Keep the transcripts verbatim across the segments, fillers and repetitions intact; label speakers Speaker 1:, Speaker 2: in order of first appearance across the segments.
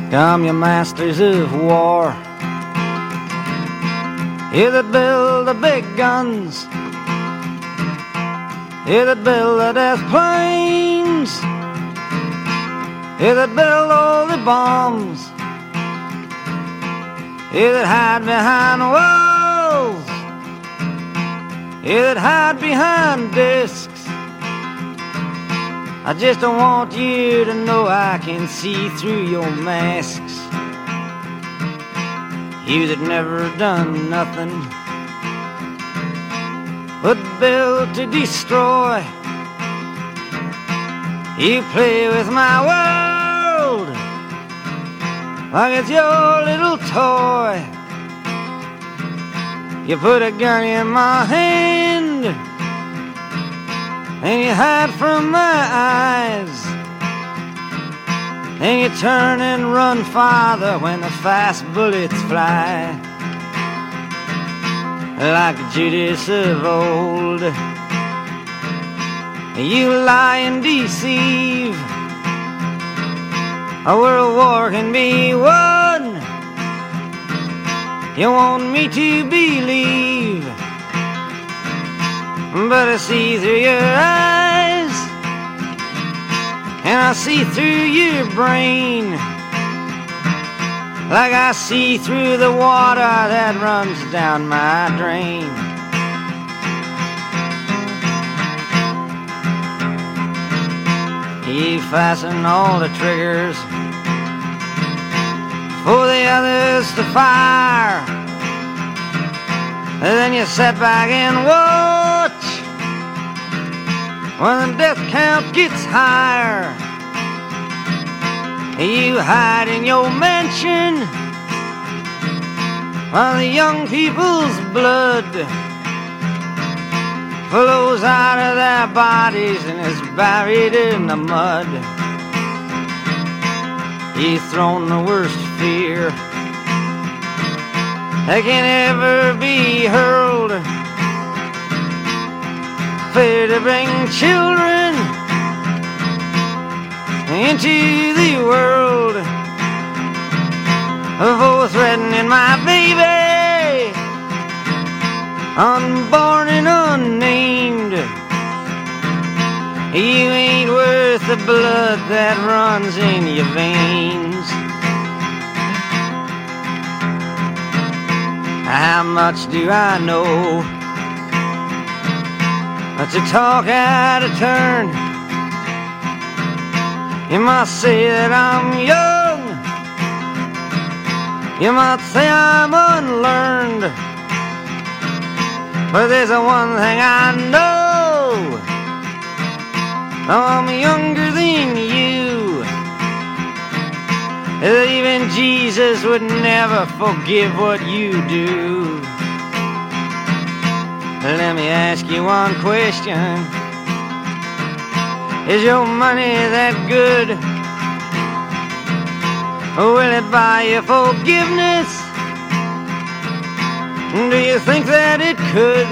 Speaker 1: Come, you masters of war, you that build the big guns, you that build the death planes, you that build all the bombs, you that hide behind walls, you that hide behind discs. I just don't want you to know I can see through your masks. You that never done nothing but build to destroy. You play with my world like it's your little toy. You put a gun in my hand and you hide from my eyes, and you turn and run farther when the fast bullets fly. Like Judas of old, you lie and deceive. A world war can be won. You want me to believe, but I see through your eyes, and I see through your brain, like I see through the water that runs down my drain. You fasten all the triggers for the others to fire, and then you sit back and watch when the death count gets higher. You hide in your mansion while the young people's blood flows out of their bodies and is buried in the mud. You've thrown the worst fear that can ever be hurled, fear to bring children into the world, for threatening my baby, unborn and unnamed. You ain't worth the blood that runs in your veins. How much do I know to talk out of turn? You might say that I'm young, you might say I'm unlearned, but there's a one thing I know, I'm younger than you, that even Jesus would never forgive what you do. Let me ask you one question. Is your money that good? Will it buy you forgiveness? Do you think that it could?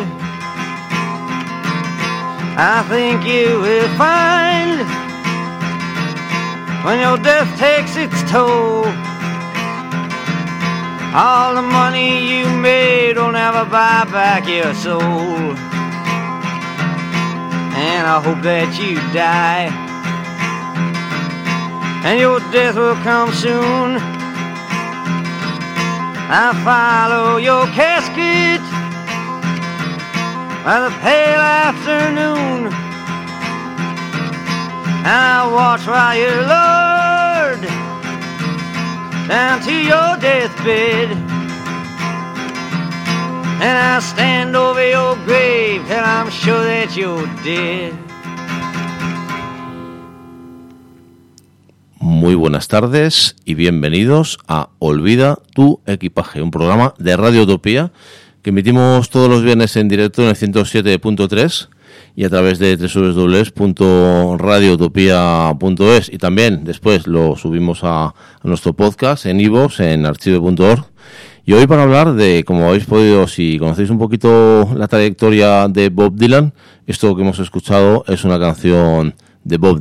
Speaker 1: I think you will find when your death takes its toll, all the money you made will never buy back your soul. And I hope that you die, and your death will come soon. I follow your casket by the pale afternoon, and I watch while you're lowered down to your deathbed, and I stand over your grave till I'm sure that you're dead.
Speaker 2: Muy buenas tardes y bienvenidos a Olvida tu equipaje, un programa de Radio Utopía que emitimos todos los viernes en directo en el ciento siete punto tres y a través de doble u doble u doble u punto radio utopía punto es, y también después lo subimos a, a nuestro podcast en iVoox, en archive punto org. Y hoy para hablar de, como habéis podido, si conocéis un poquito la trayectoria de Bob Dylan, esto que hemos escuchado es una canción de Bob Dylan.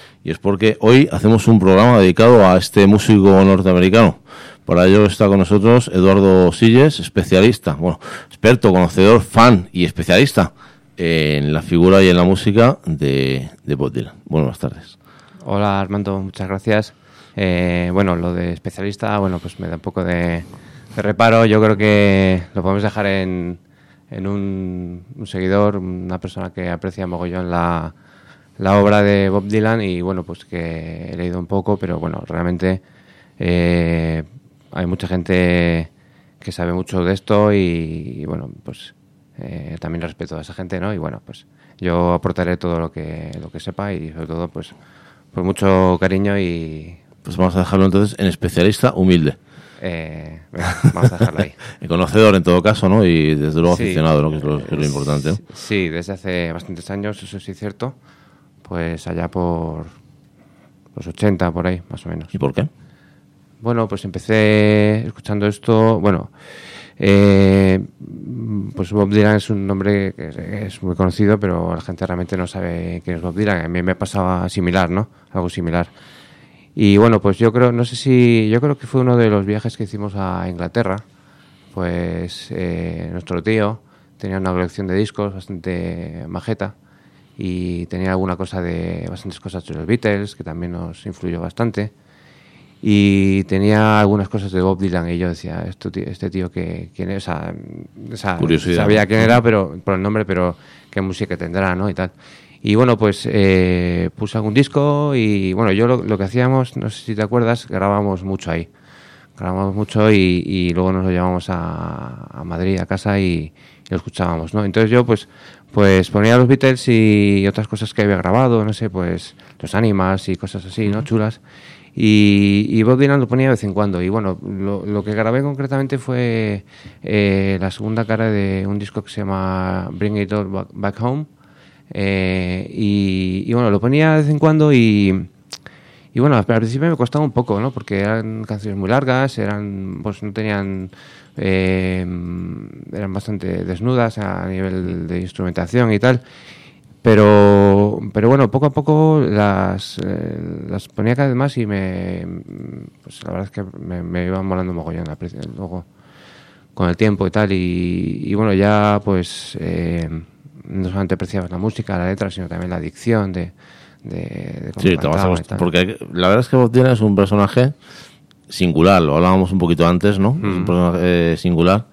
Speaker 2: y es porque hoy hacemos un programa dedicado a este músico norteamericano. Para ello está con nosotros Eduardo Silles, especialista, bueno, experto, conocedor, fan y especialista en la figura y en la música de, de Bob Dylan. Buenas tardes.
Speaker 3: Hola Armando, muchas gracias. Eh, bueno, lo de especialista, bueno, pues me da un poco de, de reparo. Yo creo que lo podemos dejar en, en un, un seguidor, una persona que aprecia mogollón la, la obra de Bob Dylan y bueno, pues que he leído un poco, pero bueno, realmente eh, hay mucha gente que sabe mucho de esto y, y bueno, pues eh, también respeto a esa gente, ¿no? Y bueno, pues yo aportaré todo lo que, lo que sepa y sobre todo, pues Pues mucho cariño y...
Speaker 2: Pues vamos a dejarlo entonces en especialista humilde.
Speaker 3: Eh, venga, vamos a dejarlo ahí.
Speaker 2: El conocedor en todo caso, ¿no? Y desde luego
Speaker 3: sí,
Speaker 2: aficionado, ¿no? Que es lo, que es lo importante, ¿no?
Speaker 3: Sí, desde hace bastantes años, eso sí es cierto. Pues allá por los ochenta, por ahí, más o menos.
Speaker 2: ¿Y por qué?
Speaker 3: Bueno, pues empecé escuchando esto... Bueno, eh, pues Bob Dylan es un nombre que es muy conocido, pero la gente realmente no sabe quién es Bob Dylan. A mí me pasaba similar, ¿no? Algo similar. Y bueno, pues yo creo, no sé si, yo creo que fue uno de los viajes que hicimos a Inglaterra. Pues eh, nuestro tío tenía una colección de discos bastante majeta y tenía alguna cosa de, bastantes cosas de los Beatles, que también nos influyó bastante. Y tenía algunas cosas de Bob Dylan y yo decía, este tío, este tío que, quién es, o sea, o sea,
Speaker 2: curiosidad,
Speaker 3: sabía
Speaker 2: ¿no?
Speaker 3: quién era pero por el nombre, pero qué música tendrá, ¿no? Y tal. Y bueno, pues eh, puse algún disco y bueno, yo lo, lo que hacíamos, no sé si te acuerdas, grabábamos mucho ahí. Grabábamos mucho y, y luego nos lo llevábamos a, a Madrid, a casa y, y lo escuchábamos, ¿no? Entonces yo pues pues ponía los Beatles y otras cosas que había grabado, no sé, pues los Animals y cosas así, ¿no? Chulas. Y, y Bob Dylan lo ponía de vez en cuando. Y bueno, lo, lo que grabé concretamente fue eh, la segunda cara de un disco que se llama Bring It All Back, Back Home. Eh, y, y bueno, lo ponía de vez en cuando y, y bueno, al principio me costaba un poco, ¿no? Porque eran canciones muy largas, eran, pues no tenían, eh, eran bastante desnudas a nivel de instrumentación y tal. Pero, pero bueno, poco a poco las, eh, las ponía cada vez más y me, pues la verdad es que me, me iban molando mogollón luego con el tiempo y tal. Y, y bueno, ya pues eh, no solamente apreciabas la música, la letra, sino también la dicción de, de, de cómo
Speaker 2: sí, te vas a gustar, porque la verdad es que Bob Dylan es un personaje singular, lo hablábamos un poquito antes, ¿no? Mm. Es un personaje eh, singular.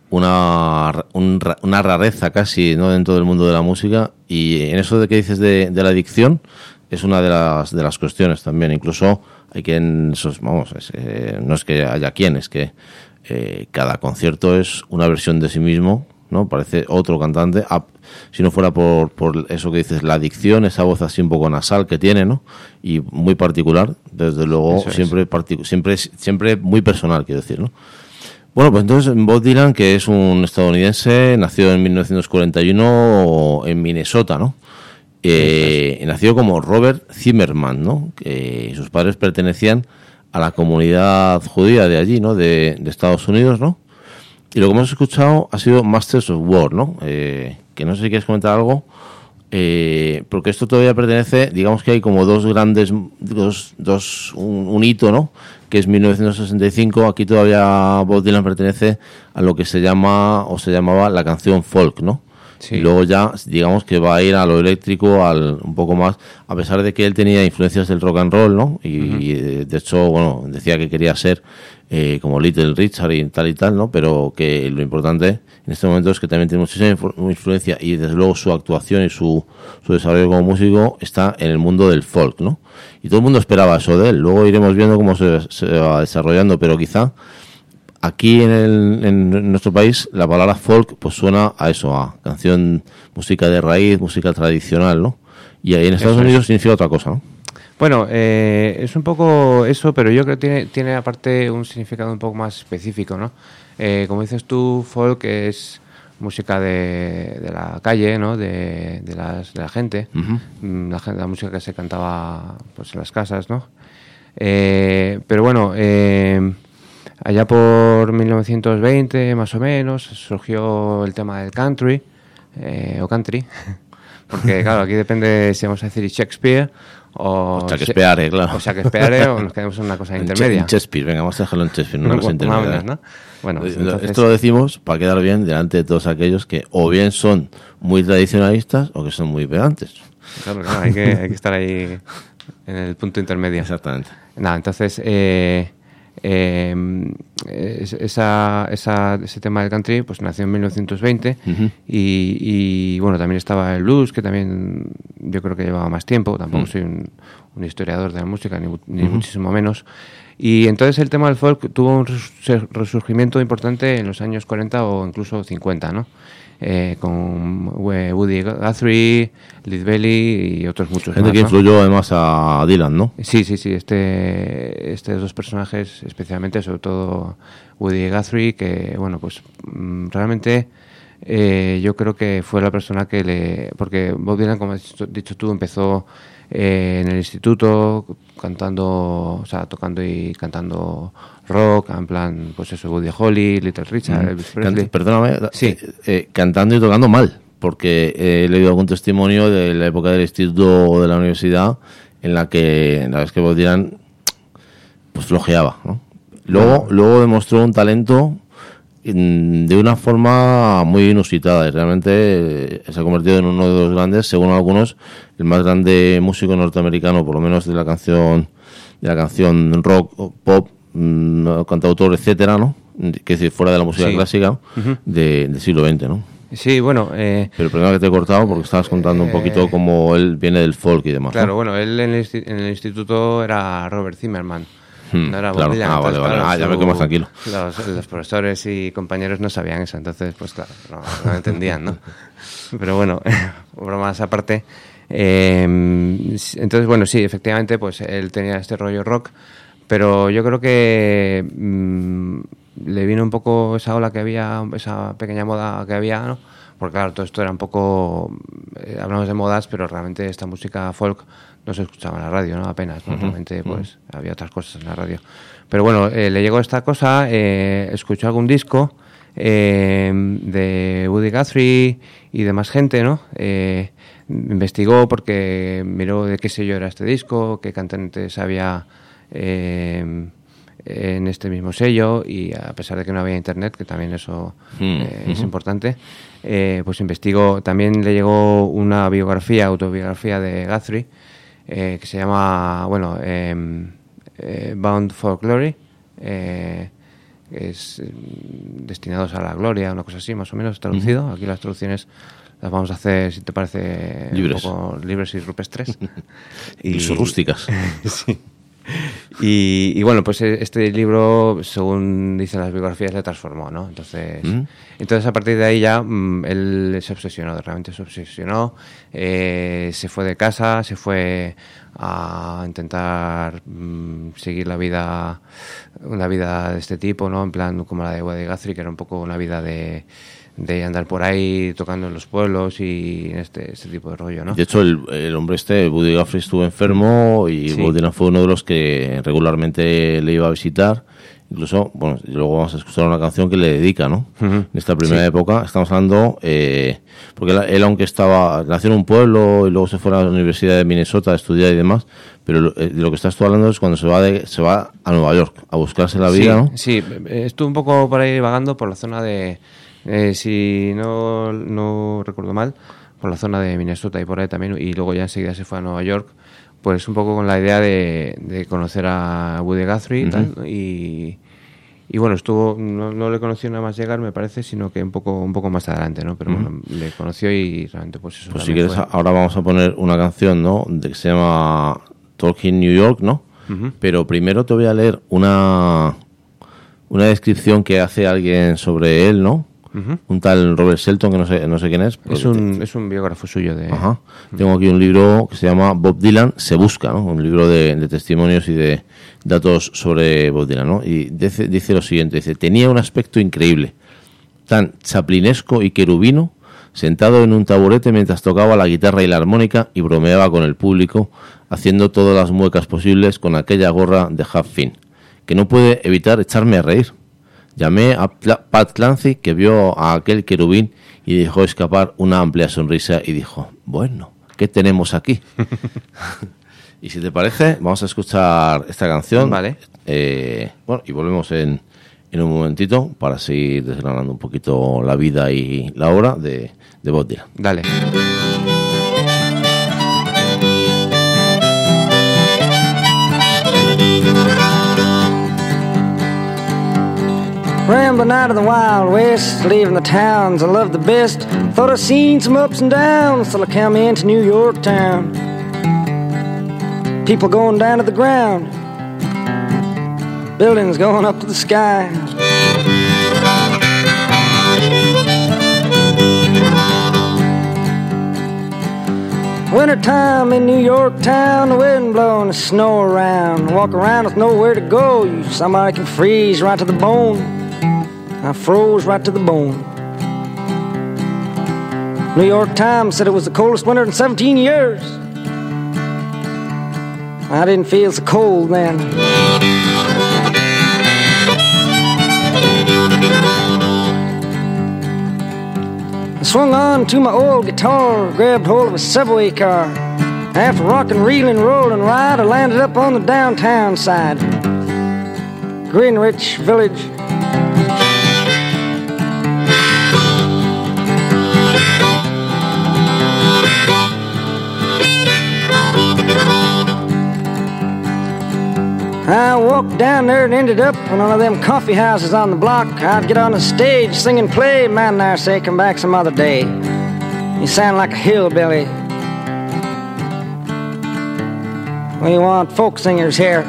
Speaker 2: Una, un, una rareza casi, ¿no? Dentro del mundo de la música, y en eso de que dices de, de la adicción es una de las de las cuestiones también. Incluso hay quien, vamos, es, eh, no es que haya quien, es que eh, cada concierto es una versión de sí mismo, ¿no? Parece otro cantante, ah, si no fuera por, por eso que dices, la adicción, esa voz así un poco nasal que tiene, ¿no? Y muy particular, desde luego, siempre, particu- siempre siempre muy personal, quiero decir, ¿no? Bueno, pues entonces Bob Dylan, que es un estadounidense, nació en mil novecientos cuarenta y uno en Minnesota, ¿no? Eh, nació como Robert Zimmerman, ¿no? Que sus padres pertenecían a la comunidad judía de allí, ¿no? De, de Estados Unidos, ¿no? Y lo que hemos escuchado ha sido Masters of War, ¿no? Eh, que no sé si quieres comentar algo, eh, porque esto todavía pertenece, digamos que hay como dos grandes, dos, dos un, un hito, ¿no? Que es mil novecientos sesenta y cinco, aquí todavía Bob Dylan pertenece a lo que se llama, o se llamaba la canción folk, ¿no? Sí. Y luego ya, digamos que va a ir a lo eléctrico, al un poco más, a pesar de que él tenía influencias del rock and roll, ¿no? Y, uh-huh. y de hecho, bueno, decía que quería ser eh, como Little Richard y tal y tal, ¿no? Pero que lo importante en este momento es que también tiene muchísima influencia y desde luego su actuación y su, su desarrollo como músico está en el mundo del folk, ¿no? Y todo el mundo esperaba eso de él. Luego iremos viendo cómo se, se va desarrollando, pero quizá aquí en, el, en nuestro país la palabra folk pues suena a eso, a canción, música de raíz, música tradicional, ¿no? Y ahí en Estados eso Unidos es. Significa otra cosa, ¿no?
Speaker 3: Bueno, eh, es un poco eso, pero yo creo que tiene, tiene aparte un significado un poco más específico, ¿no? Eh, como dices tú, folk es música de, de la calle, ¿no? De, de, las, de la gente, uh-huh. la, la música que se cantaba pues en las casas, ¿no? Eh, pero bueno, eh, allá por mil novecientos veinte, más o menos, surgió el tema del country, eh, o country, porque claro, aquí depende si vamos a decir Shakespeare o,
Speaker 2: o Shakespeare, claro.
Speaker 3: O Shakespeare, o nos quedamos en una cosa intermedia.
Speaker 2: En Shakespeare, venga, vamos a dejarlo en Shakespeare, no, no intermedia.
Speaker 3: ¿no? Bueno, pues entonces...
Speaker 2: Esto lo decimos para quedar bien delante de todos aquellos que o bien son muy tradicionalistas o que son muy pedantes.
Speaker 3: Claro, claro, hay que, hay que estar ahí en el punto intermedio.
Speaker 2: Exactamente.
Speaker 3: Nada, entonces, eh, eh, esa, esa, ese tema del country pues nació en mil novecientos veinte uh-huh. y, y bueno, también estaba el blues, que también yo creo que llevaba más tiempo, tampoco uh-huh. soy un, un historiador de la música, ni, ni uh-huh. muchísimo menos. Y entonces el tema del folk tuvo un resurgimiento importante en los años cuarenta o incluso cincuenta, ¿no? Eh, con Woody Guthrie, Lead Belly y otros muchos
Speaker 2: gente
Speaker 3: más,
Speaker 2: que
Speaker 3: ¿no?
Speaker 2: influyó además a Dylan, ¿no?
Speaker 3: Sí, sí, sí. Este, estos dos personajes, especialmente, sobre todo Woody Guthrie, que, bueno, pues realmente eh, yo creo que fue la persona que le... Porque Bob Dylan, como has dicho tú, empezó eh, en el instituto cantando, o sea, tocando y cantando rock, en plan, pues eso, Buddy Holly, Little Richard, mm. Elvis Presley.
Speaker 2: Perdóname,
Speaker 3: sí.
Speaker 2: eh, eh, cantando y tocando mal, porque eh, he leído algún testimonio de la época del instituto o de la universidad en la que la vez que Bob Dylan pues flojeaba, ¿no? Luego, mm. luego demostró un talento in, de una forma muy inusitada y realmente eh, se ha convertido en uno de los grandes, según algunos, el más grande músico norteamericano, por lo menos de la canción, de la canción rock, pop, cantautor, etcétera, ¿no? Que es decir, fuera de la música sí. clásica uh-huh. de, del siglo veinte, ¿no?
Speaker 3: Sí, bueno... Eh,
Speaker 2: Pero primero que te he cortado porque estabas contando eh, un poquito cómo él viene del folk y demás.
Speaker 3: Claro,
Speaker 2: ¿no?
Speaker 3: bueno, él en el, en el instituto era Robert Zimmerman.
Speaker 2: Hmm,
Speaker 3: no era
Speaker 2: claro.
Speaker 3: Dylan,
Speaker 2: Ah, vale, vale. Claro, ah, ya me quedo más tranquilo.
Speaker 3: Los, los profesores y compañeros no sabían eso, entonces, pues claro, no, no entendían, ¿no? Pero bueno, bromas aparte... Eh, entonces, bueno, sí, efectivamente, pues él tenía este rollo rock, pero yo creo que mmm, le vino un poco esa ola que había, esa pequeña moda que había, ¿no? Porque claro, todo esto era un poco, eh, hablamos de modas, pero realmente esta música folk no se escuchaba en la radio, ¿no? Apenas, ¿no? Uh-huh. Realmente pues uh-huh. había otras cosas en la radio. Pero bueno, eh, le llegó esta cosa, eh, escuchó algún disco eh, de Woody Guthrie y de más gente, ¿no? Eh, investigó porque miró de qué sello era este disco, qué cantantes había eh, en este mismo sello, y a pesar de que no había internet, que también eso eh, uh-huh. es importante, eh, pues investigó. También le llegó una biografía, autobiografía de Guthrie, eh, que se llama, bueno, eh, eh, Bound for Glory, eh, es eh, Destinados a la Gloria, una cosa así, más o menos traducido. Uh-huh. Aquí las traducciones las vamos a hacer, si te parece,
Speaker 2: libres,
Speaker 3: un poco libres y rupestres.
Speaker 2: y, y rústicas.
Speaker 3: Sí. Y, y bueno, pues este libro, según dicen las biografías, le transformó, ¿no? Entonces, ¿Mm? entonces a partir de ahí ya mmm, él se obsesionó, realmente se obsesionó, eh, se fue de casa, se fue a intentar mmm, seguir la vida, una vida de este tipo, ¿no? En plan como la de Woody Guthrie, que era un poco una vida de... de andar por ahí tocando en los pueblos y en este, este tipo de rollo, ¿no?
Speaker 2: De hecho, el, el hombre este, Woody Guthrie, estuvo enfermo y sí. Bob Dylan fue uno de los que regularmente le iba a visitar. Incluso, bueno, luego vamos a escuchar una canción que le dedica, ¿no? Uh-huh. En esta primera sí. época, estamos hablando, eh, porque él, él, aunque estaba, nació en un pueblo y luego se fue a la Universidad de Minnesota a estudiar y demás, pero lo, de lo que estás tú hablando es cuando se va de, se va a Nueva York a buscarse la vida,
Speaker 3: sí,
Speaker 2: ¿no?
Speaker 3: Sí, estuve un poco por ahí vagando por la zona de... Eh, si no, no recuerdo mal, por la zona de Minnesota y por ahí también, y luego ya enseguida se fue a Nueva York, pues un poco con la idea de, de conocer a Woody Guthrie, uh-huh. y tal, y, y bueno, estuvo, no, no le conoció nada más llegar, me parece, sino que un poco un poco más adelante, ¿no? Pero uh-huh. bueno, le conoció y realmente pues eso.
Speaker 2: Pues si quieres, fue. Ahora vamos a poner una canción, ¿no? De que se llama Talking New York, ¿no? Uh-huh. Pero primero te voy a leer una una descripción que hace alguien sobre él, ¿no? Uh-huh. Un tal Robert Shelton, que no sé no sé quién es.
Speaker 3: Es un, te... es un biógrafo suyo de...
Speaker 2: Ajá. Uh-huh. Tengo aquí un libro que se llama Bob Dylan se busca, ¿no? Un libro de, de testimonios y de datos sobre Bob Dylan, ¿no? Y dice, dice lo siguiente, dice: tenía un aspecto increíble, tan chaplinesco y querubino, sentado en un taburete mientras tocaba la guitarra y la armónica y bromeaba con el público, haciendo todas las muecas posibles con aquella gorra de Huck Finn, que no puede evitar echarme a reír. Llamé a Pat Clancy, que vio a aquel querubín y dejó escapar una amplia sonrisa y dijo: bueno, ¿qué tenemos aquí? Y si te parece, vamos a escuchar esta canción.
Speaker 3: Vale.
Speaker 2: Eh, bueno, y volvemos en, en un momentito para seguir desgranando un poquito la vida y la obra de, de Bob Dylan.
Speaker 3: Dale.
Speaker 4: Rambling out of the Wild West, leaving the towns I love the best. Thought I'd seen some ups and downs till I come into New York town. People going down to the ground, buildings going up to the sky. Wintertime in New York town, the wind blowing the snow around. Walk around with nowhere to go, you somebody can freeze right to the bone. I froze right to the bone. New York Times said it was the coldest winter in seventeen years. I didn't feel so cold then. I swung on to my old guitar, grabbed hold of a subway car. After rocking, reeling, rolling ride, I landed up on the downtown side. Greenwich Village. I walked down there and ended up in one of them coffee houses on the block. I'd get on the stage, sing and play. Man, there say, come back some other day. You sound like a hillbilly. We want folk singers here.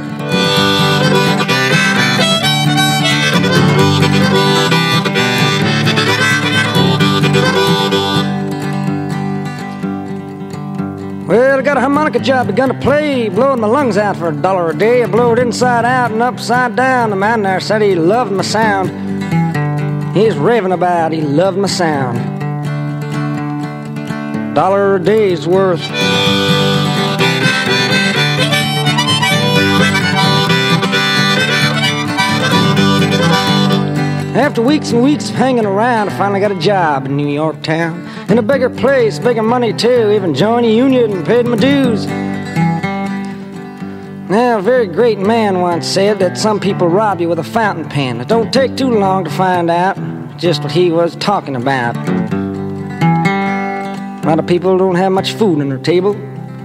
Speaker 4: Well, I got a harmonica job, begun to play, blowing my lungs out for a dollar a day. I blow it inside out and upside down. The man there said he loved my sound. He's raving about, he loved my sound. Dollar a day's worth. After weeks and weeks of hanging around, I finally got a job in New York town. In a bigger place, bigger money too, even joined a union and paid my dues. Now, a very great man once said that some people rob you with a fountain pen. It don't take too long to find out just what he was talking about. A lot of people don't have much food on their table,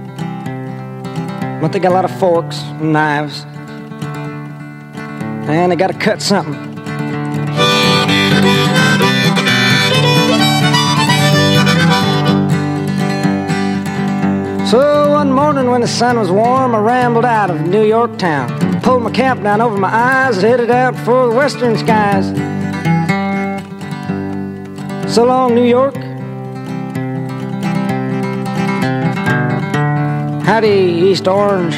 Speaker 4: but they got a lot of forks and knives, and they got to cut something. So one morning when the sun was warm, I rambled out of New York town. Pulled my cap down over my eyes and headed out for the western skies. So long, New York. Howdy, East Orange.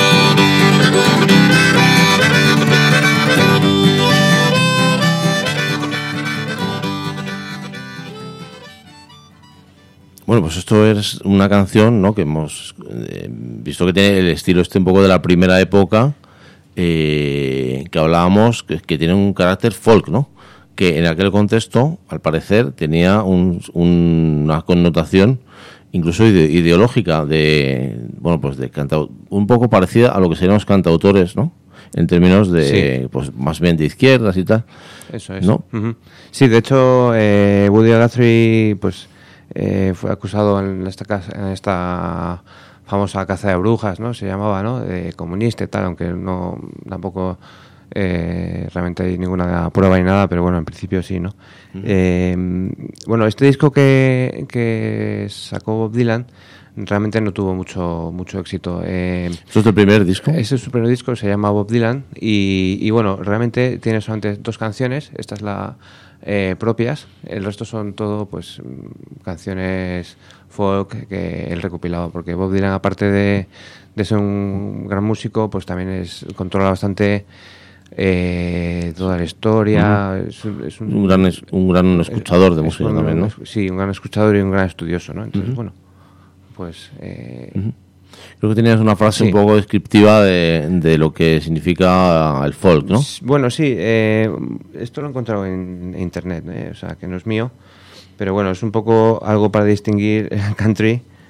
Speaker 2: Bueno, pues esto es una canción, ¿no?, que hemos eh, visto que tiene el estilo este un poco de la primera época, eh, que hablábamos, que, que tiene un carácter folk, ¿no?, que en aquel contexto, al parecer, tenía un, un, una connotación incluso ide, ideológica de, bueno, pues de cantau- un poco parecida a lo que serían los cantautores, ¿no?, en términos de, sí, pues más bien de izquierdas y tal.
Speaker 3: Eso es.
Speaker 2: ¿No?
Speaker 3: Uh-huh. Sí, de hecho, eh, Woody Guthrie, pues, Eh, fue acusado en esta, casa, en esta famosa caza de brujas, ¿no? Se llamaba, ¿no?, de comunista y tal, aunque no tampoco eh, realmente hay ninguna prueba ni nada, pero bueno, en principio sí, ¿no? Uh-huh. Eh, bueno, este disco que, que sacó Bob Dylan realmente no tuvo mucho mucho éxito. Eh,
Speaker 2: ¿Esto es el primer disco?
Speaker 3: Ese es su primer disco, se llama Bob Dylan y, y bueno, realmente tiene solamente dos canciones. Esta es la Eh, propias, el resto son todo pues canciones folk que él recopilado, porque Bob Dylan, aparte de, de ser un gran músico, pues también es controla bastante eh, toda la historia. Uh-huh. es, un, es un,
Speaker 2: un, gran, un gran escuchador de música
Speaker 3: un,
Speaker 2: también, ¿no?
Speaker 3: Sí, un gran escuchador y un gran estudioso, ¿no? Entonces, uh-huh. bueno, pues eh,
Speaker 2: uh-huh. Creo que tenías una frase, sí, un poco descriptiva de, de lo que significa el folk, ¿no?
Speaker 3: Bueno, sí, eh, esto lo he encontrado en internet, ¿eh? O sea, que no es mío, pero bueno, es un poco algo para distinguir el country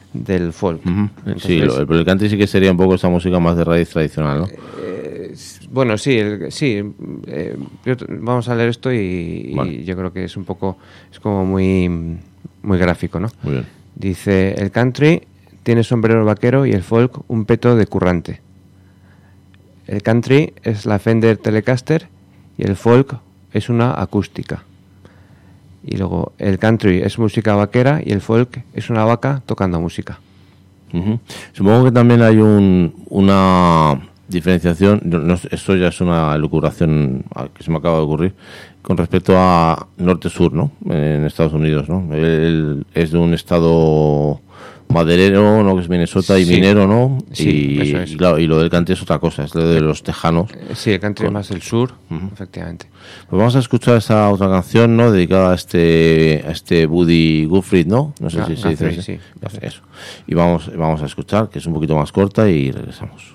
Speaker 3: del folk.
Speaker 2: Uh-huh.
Speaker 3: Entonces,
Speaker 2: sí, lo, el, el country sí que sería un poco esa música más de raíz tradicional, ¿no?
Speaker 3: Eh, bueno, sí, el, sí. Eh, yo, vamos a leer esto y,
Speaker 2: Vale.
Speaker 3: y yo creo que es un poco, es como muy, muy gráfico, ¿no?
Speaker 2: Muy bien.
Speaker 3: Dice, el country tiene sombrero vaquero y el folk un peto de currante. El country es la Fender Telecaster y el folk es una acústica. Y luego el country es música vaquera y el folk es una vaca tocando música.
Speaker 2: Uh-huh. Supongo que también hay un, una diferenciación, no, no, esto ya es una elucubración que se me acaba de ocurrir, con respecto a norte-sur, ¿no? En Estados Unidos, ¿no? Él es de un estado maderero, ¿no? Que es Minnesota y
Speaker 3: Sí.
Speaker 2: minero, ¿no?
Speaker 3: Sí,
Speaker 2: y,
Speaker 3: eso es.
Speaker 2: y, claro, y lo del country es otra cosa, es lo de los tejanos.
Speaker 3: Eh, Sí, el country
Speaker 2: Con-
Speaker 3: es más el sur,
Speaker 2: Ujú.
Speaker 3: efectivamente.
Speaker 2: Pues vamos a escuchar esa otra canción, ¿no? Dedicada a este a este Buddy Guthrie, ¿no? No sé
Speaker 3: Ah,
Speaker 2: si se dice
Speaker 3: Guthrie,
Speaker 2: así.
Speaker 3: sí.
Speaker 2: Pues eso. Y vamos, vamos a escuchar, que es un poquito más corta, y regresamos.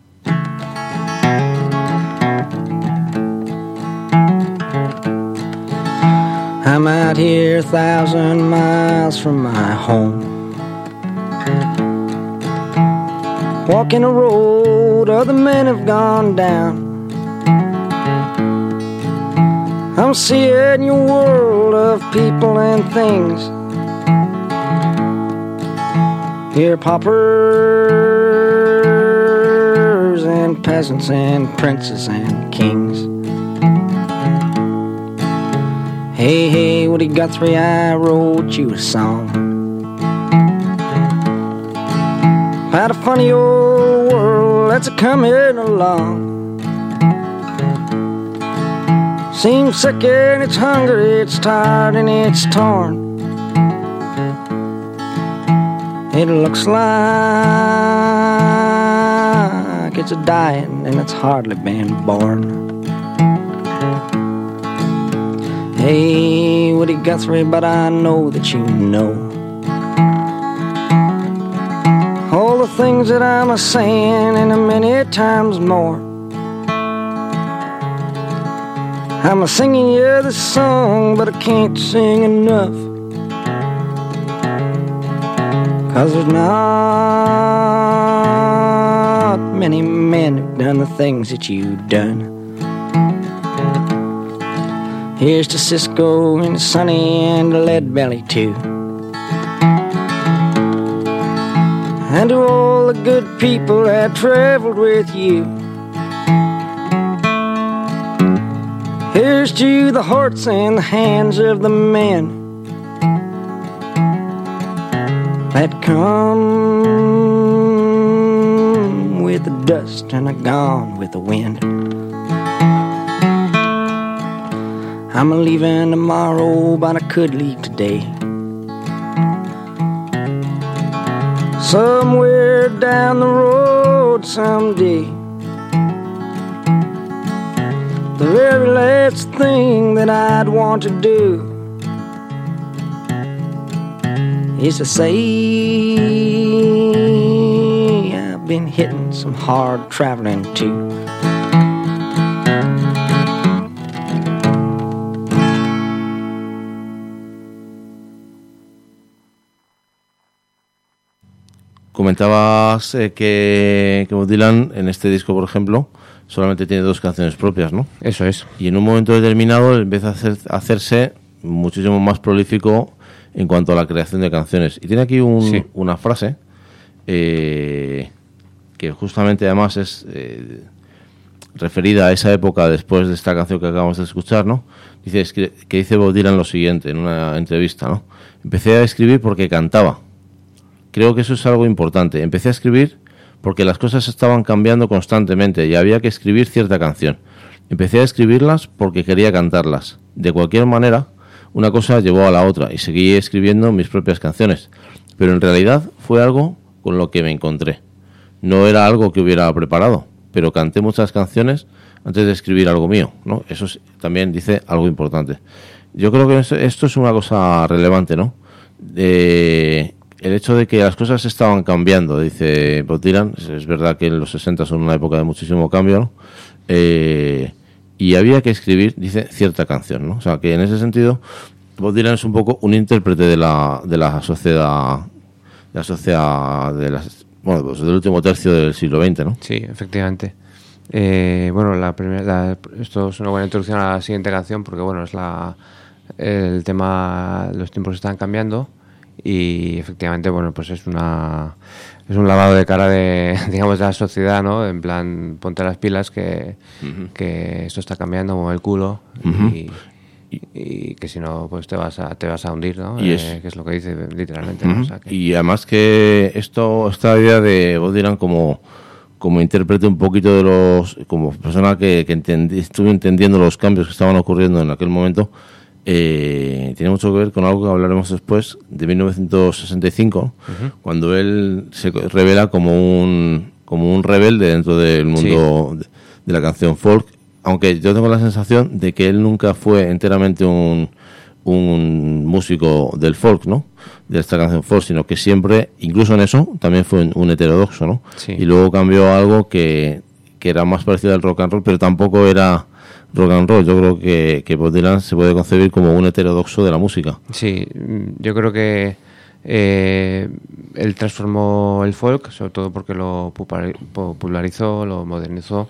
Speaker 4: I'm out here a thousand miles from my home, walking a road other men have gone down. I'm seeing your world of people and things. Here paupers and peasants and princes and kings. Hey, hey, Woody Guthrie, I wrote you a song about a funny old world that's a-coming along. Seems sick and it's hungry, it's tired and it's torn. It looks like it's a dying and it's hardly been born. Hey, Woody Guthrie, but I know that you know all the things that I'm a-saying and a many times more. I'm a-singing you this song, but I can't sing enough, 'cause there's not many men who've done the things that you've done. Here's to Cisco and Sonny and Lead Belly too, and to all the good people that traveled with you. Here's to the hearts and the hands of the men that come with the dust and are gone with the wind. I'm a-leaving tomorrow, but I could leave today, somewhere down the road someday. The very last thing that I'd want to do is to say I've been hitting some hard traveling too.
Speaker 2: Comentabas eh, que, que Bob Dylan en este disco, por ejemplo, solamente tiene dos canciones propias, ¿no?
Speaker 3: Eso es.
Speaker 2: Y en un momento determinado él empieza a, hacer, a hacerse muchísimo más prolífico en cuanto a la creación de canciones. Y tiene aquí un,
Speaker 3: Sí.
Speaker 2: una frase eh, que justamente además es eh, referida a esa época después de esta canción que acabamos de escuchar, ¿no? Dice, es que, que dice Bob Dylan lo siguiente en una entrevista, ¿no? Empecé a escribir porque cantaba. Creo que eso es algo importante. Empecé a escribir porque las cosas estaban cambiando constantemente y había que escribir cierta canción. Empecé a escribirlas porque quería cantarlas. De cualquier manera, una cosa llevó a la otra y seguí escribiendo mis propias canciones. Pero en realidad fue algo con lo que me encontré. No era algo que hubiera preparado, pero canté muchas canciones antes de escribir algo mío, ¿no? Eso es, también dice algo importante. Yo creo que esto es una cosa relevante, ¿no? Eh, el hecho de que las cosas estaban cambiando, dice Bob Dylan. Es, es verdad que en los sesenta son una época de muchísimo cambio, ¿no? Eh, y había que escribir, dice, cierta canción, ¿no? O sea, que en ese sentido Bob Dylan es un poco un intérprete de la, de la sociedad la sociedad de las, bueno, pues del último tercio del siglo veinte, ¿no?
Speaker 3: Sí, efectivamente. Eh, bueno, la primera, la, esto es una buena introducción a la siguiente canción porque, bueno, es la el tema, los tiempos están cambiando y efectivamente, bueno, pues es una es un lavado de cara de, digamos, de la sociedad, ¿no? En plan, ponte las pilas que, uh-huh. que esto está cambiando como el culo uh-huh. y, y que si no, pues te vas a te vas a hundir, ¿no?
Speaker 2: Y es,
Speaker 3: eh, que es lo que dice literalmente,
Speaker 2: uh-huh.
Speaker 3: ¿no? O sea, que...
Speaker 2: Y además que esto, esta idea de Bob Dylan como como intérprete un poquito de los, como persona que, que entendi, estuvo entendiendo los cambios que estaban ocurriendo en aquel momento, eh, tiene mucho que ver con algo que hablaremos después, de mil novecientos sesenta y cinco, uh-huh. cuando él se revela como un como un rebelde dentro del mundo sí. de, de la canción folk, aunque yo tengo la sensación de que él nunca fue enteramente un un músico del folk, ¿no? De esta canción folk, sino que siempre, incluso en eso, también fue un heterodoxo, ¿no?
Speaker 3: Sí.
Speaker 2: Y luego cambió a algo que, que era más parecido al rock and roll, pero tampoco era rock and roll. Yo creo que, que Bob Dylan se puede concebir como un heterodoxo de la música.
Speaker 3: Sí, yo creo que eh, él transformó el folk, sobre todo porque lo popularizó, lo modernizó,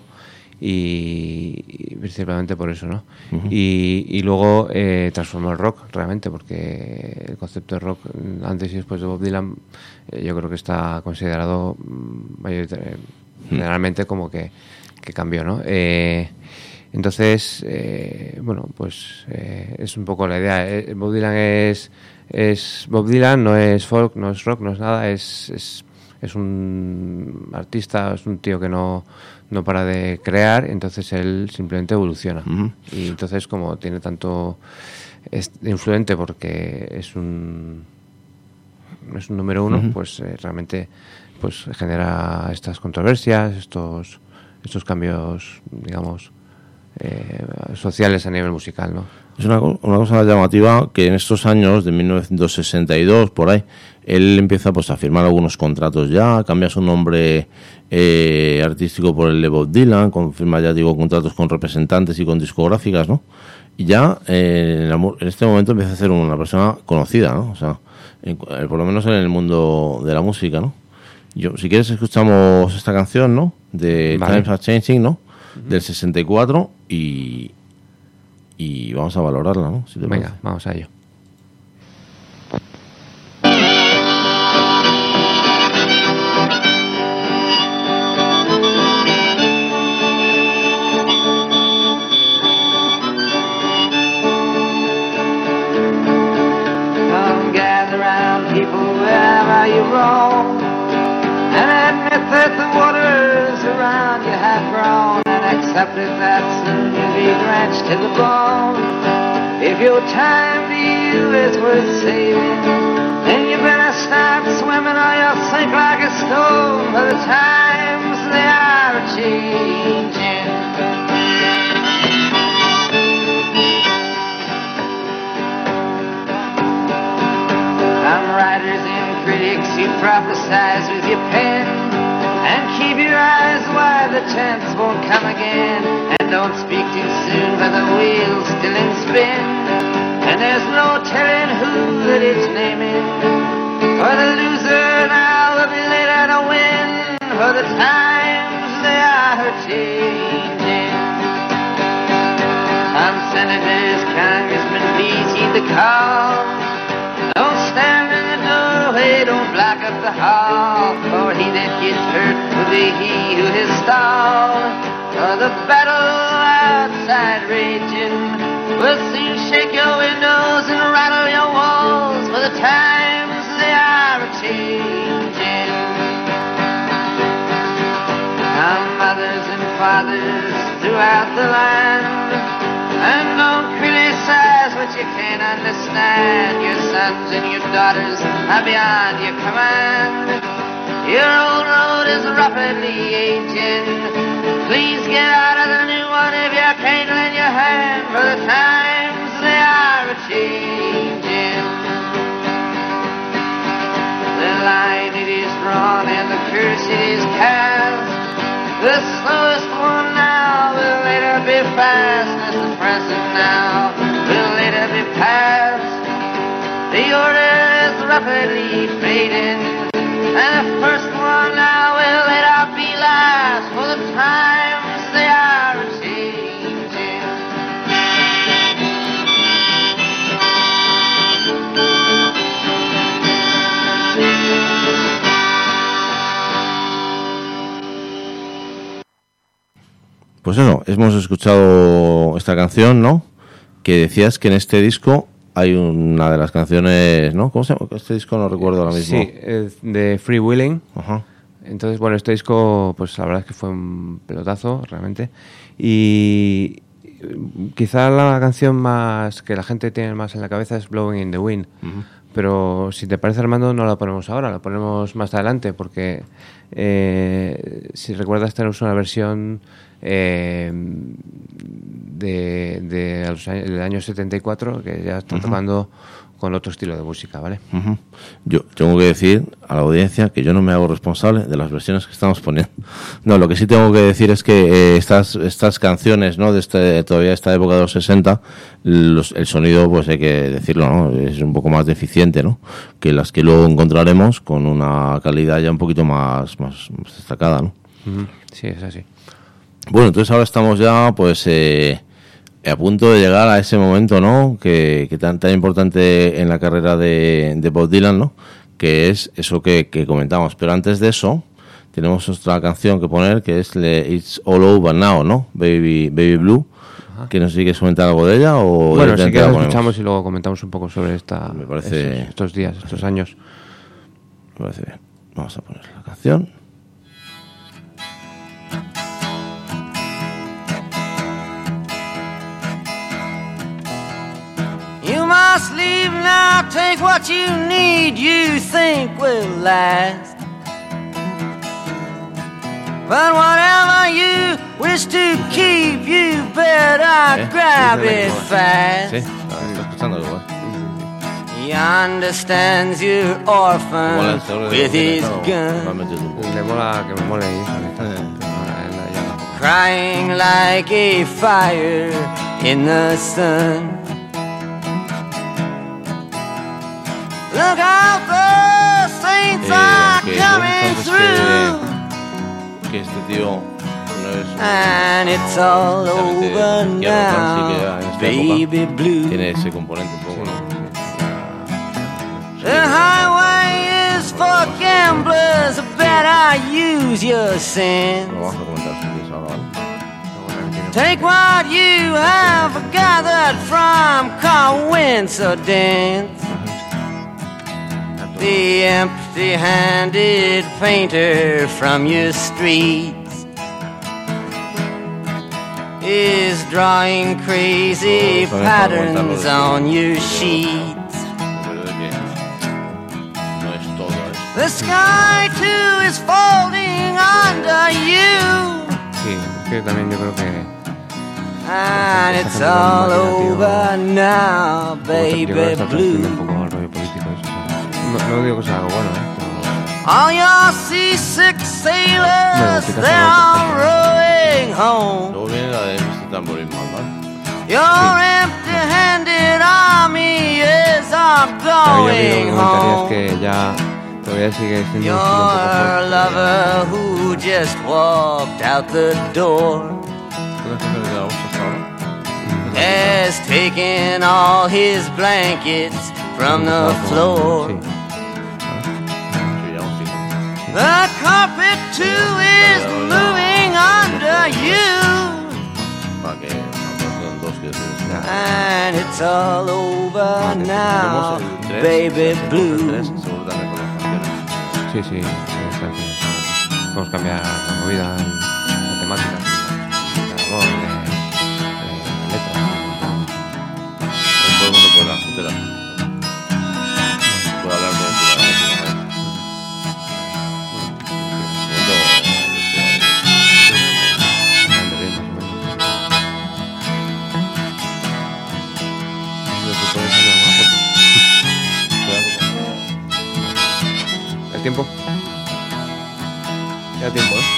Speaker 3: y, y principalmente por eso, ¿no? Uh-huh. Y, y luego eh, transformó el rock realmente, porque el concepto de rock antes y después de Bob Dylan eh, yo creo que está considerado mayoritariamente, generalmente como que, que cambió, ¿no? Eh, entonces, eh, bueno, pues eh, es un poco la idea. Eh, Bob Dylan es, es Bob Dylan, no es folk, no es rock, no es nada, es, es, es un artista, es un tío que no no para de crear, entonces él simplemente evoluciona. Uh-huh. Y entonces, como tiene tanto, es influente porque es un es un número uno, uh-huh. pues eh, realmente pues genera estas controversias, estos estos cambios, digamos, eh, sociales a nivel musical, ¿no?
Speaker 2: Es una, una cosa llamativa que en estos años de mil novecientos sesenta y dos, por ahí, él empieza pues a firmar algunos contratos ya, cambia su nombre eh, artístico por el de Bob Dylan, confirma ya, digo, contratos con representantes y con discográficas, ¿no? Y ya eh, en, en este momento empieza a ser una persona conocida, ¿no? O sea, en, por lo menos en el mundo de la música, ¿no? Yo, si quieres, escuchamos esta canción, ¿no? De vale. Times Are Changing, ¿no? Uh-huh. Del sesenta y cuatro y... y vamos a valorarla, ¿no? Si te
Speaker 3: Venga,
Speaker 2: parece.
Speaker 3: Vamos a ello.
Speaker 5: Come gather round, people, wherever you roam, and admit that the waters around you have grown, and accept it that soon you'll be drenched to the bone. If your time to you is worth saving, then you better start swimming or you'll sink like a stone, for the times they are changing. Some writers and critics, you prophesize with your pen, and keep your eyes wide, the chance won't come again. And don't speak too soon, for the wheel's still in spin, and there's no telling who that it's naming. For the loser now will be later to win, for the times they are changing. Some senators, congressmen, please heed the call. Don't stand in the doorway, don't block up the hall, for he that gets hurt will be he who is stalled. For the battle outside raging will soon shake your windows and rattle your walls, for the times they are changing. Some mothers and fathers throughout the land, and don't criticize what you can't understand. Your sons and your daughters are beyond your command. Your old road is rapidly aging. Please get out of the new one if you can't lend your hand, for the times they are changing. The line it is drawn and the curse it is cast. The slowest one now will later be fast, as the present now will later be past. The order is rapidly fading. And the first one now will let out be last, for the times they are a-changing.
Speaker 2: Pues eso, hemos escuchado esta canción, ¿no? Que decías que en este disco hay una de las canciones, ¿no? ¿Cómo se llama? Este disco no recuerdo ahora mismo.
Speaker 3: Sí, es de Free Willing.
Speaker 2: Ajá.
Speaker 3: Entonces, bueno, este disco, pues la verdad es que fue un pelotazo, realmente. Y quizá la canción más que la gente tiene más en la cabeza es Blowing in the Wind. Uh-huh. Pero si te parece, Armando, no la ponemos ahora, la ponemos más adelante, porque eh, si recuerdas tenemos una versión eh, de, de los años, del año setenta y cuatro que ya están uh-huh. tocando con otro estilo de música, ¿vale?
Speaker 2: Uh-huh. Yo tengo que decir a la audiencia que yo no me hago responsable de las versiones que estamos poniendo. No, lo que sí tengo que decir es que eh, estas estas canciones, ¿no? De este, todavía esta época de los sesenta, los, el sonido, pues hay que decirlo, ¿no? Es un poco más deficiente, ¿no? Que las que luego encontraremos con una calidad ya un poquito más, más, más destacada, ¿no?
Speaker 3: Uh-huh. Sí, es así.
Speaker 2: Bueno, entonces ahora estamos ya, pues... Eh, a punto de llegar a ese momento, ¿no? Que, que tan, tan importante en la carrera de, de Bob Dylan, ¿no? Que es eso que, que comentamos. Pero antes de eso, tenemos otra canción que poner, que es le, It's All Over Now, ¿no? Baby, Baby Blue. Ajá. ¿Que nos sigues comentar algo de ella? O
Speaker 3: bueno, si quieres escuchamos y luego comentamos un poco sobre esta,
Speaker 2: Me parece,
Speaker 3: esos, estos días, estos años.
Speaker 2: Me parece bien. Vamos a poner la canción.
Speaker 1: You must leave now, take what you need, you think will last. But whatever you wish to keep, you better
Speaker 2: ¿Eh?
Speaker 1: grab it fast.
Speaker 2: Sí, está escuchando igual.
Speaker 1: He understands your orphan with his gun,
Speaker 3: Le mola que me mole eso.
Speaker 1: crying like a fire in the sun. Look out, the saints
Speaker 2: Eh,
Speaker 1: are
Speaker 2: que
Speaker 1: coming through,
Speaker 2: que, que este tío no es
Speaker 1: and it's all over now, baby blue.
Speaker 2: Tiene ese componente un poco, ¿no?
Speaker 1: The highway is for gamblers, better use your sense.
Speaker 2: Lo vamos a comentar si quieres ahora, ¿vale?
Speaker 1: Take what you have gathered from coincidence. The empty-handed painter from your streets is drawing crazy patterns on your sheets. The sky too is folding under you.
Speaker 3: Sí, que también yo creo que
Speaker 1: and it's all over now, baby blue.
Speaker 3: No, no digo que sea algo bueno, ¿eh? Pero...
Speaker 1: All your seasick sailors,
Speaker 3: Bueno,
Speaker 1: they're all rowing home.
Speaker 2: Luego viene la de mister Tambourine Man, ¿vale?
Speaker 1: Your empty-handed army is all going
Speaker 3: Había
Speaker 1: home.
Speaker 3: que ya todavía sigue siendo
Speaker 1: Your
Speaker 3: un
Speaker 1: lover who just walked out the door
Speaker 2: ¿Puedes hacer de la voz hasta ahora?
Speaker 1: has taken all his blankets from the floor.
Speaker 3: Sí.
Speaker 2: Sí, ya un sí.
Speaker 1: The carpet too is moving under you,
Speaker 2: Para que no dos que decir.
Speaker 1: and it's all over now,
Speaker 2: Tenemos el tres,
Speaker 1: baby
Speaker 2: el
Speaker 1: blue.
Speaker 2: tres, seguro también con las canciones.
Speaker 3: Sí, sí, sí, está bien. Vamos a cambiar la movida, la temática, la voz, de, de letra.
Speaker 2: Todo el mundo puede entera. Puede hablar con el ciudadano.
Speaker 3: Ande bien, más o menos.
Speaker 2: Se puede hacer alguna foto.
Speaker 3: ¿El tiempo? Ya tiempo, ¿eh?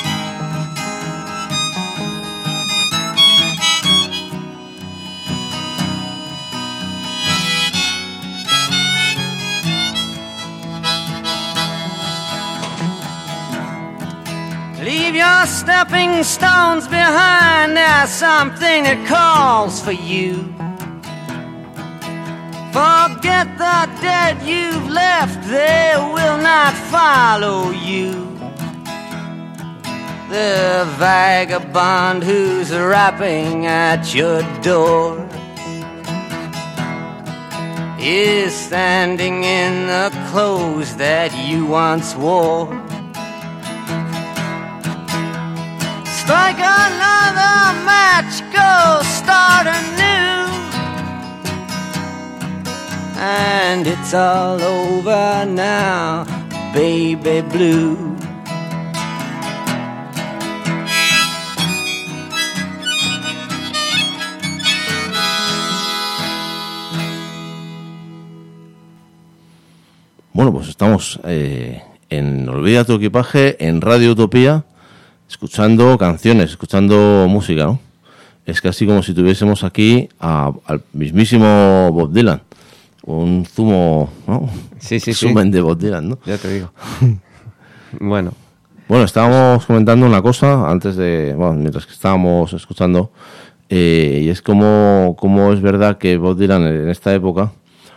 Speaker 1: Leave your stepping stones behind, there's something that calls for you. Forget the dead you've left, they will not follow you. The vagabond who's rapping at your door is standing in the clothes that you once wore. Strike another match, go start anew, and it's all over now, baby blue.
Speaker 2: Bueno, pues estamos eh, en Olvida tu equipaje, en Radio Utopía, escuchando canciones, escuchando música, ¿no? Es casi como si tuviésemos aquí a, al mismísimo Bob Dylan, un zumo, ¿no?
Speaker 3: Sí, sí,
Speaker 2: Sumen
Speaker 3: sí.
Speaker 2: de Bob Dylan, ¿no?
Speaker 3: Ya te digo. Bueno.
Speaker 2: Bueno, estábamos comentando una cosa antes de, bueno, mientras que estábamos escuchando, eh, y es como, como es verdad que Bob Dylan en esta época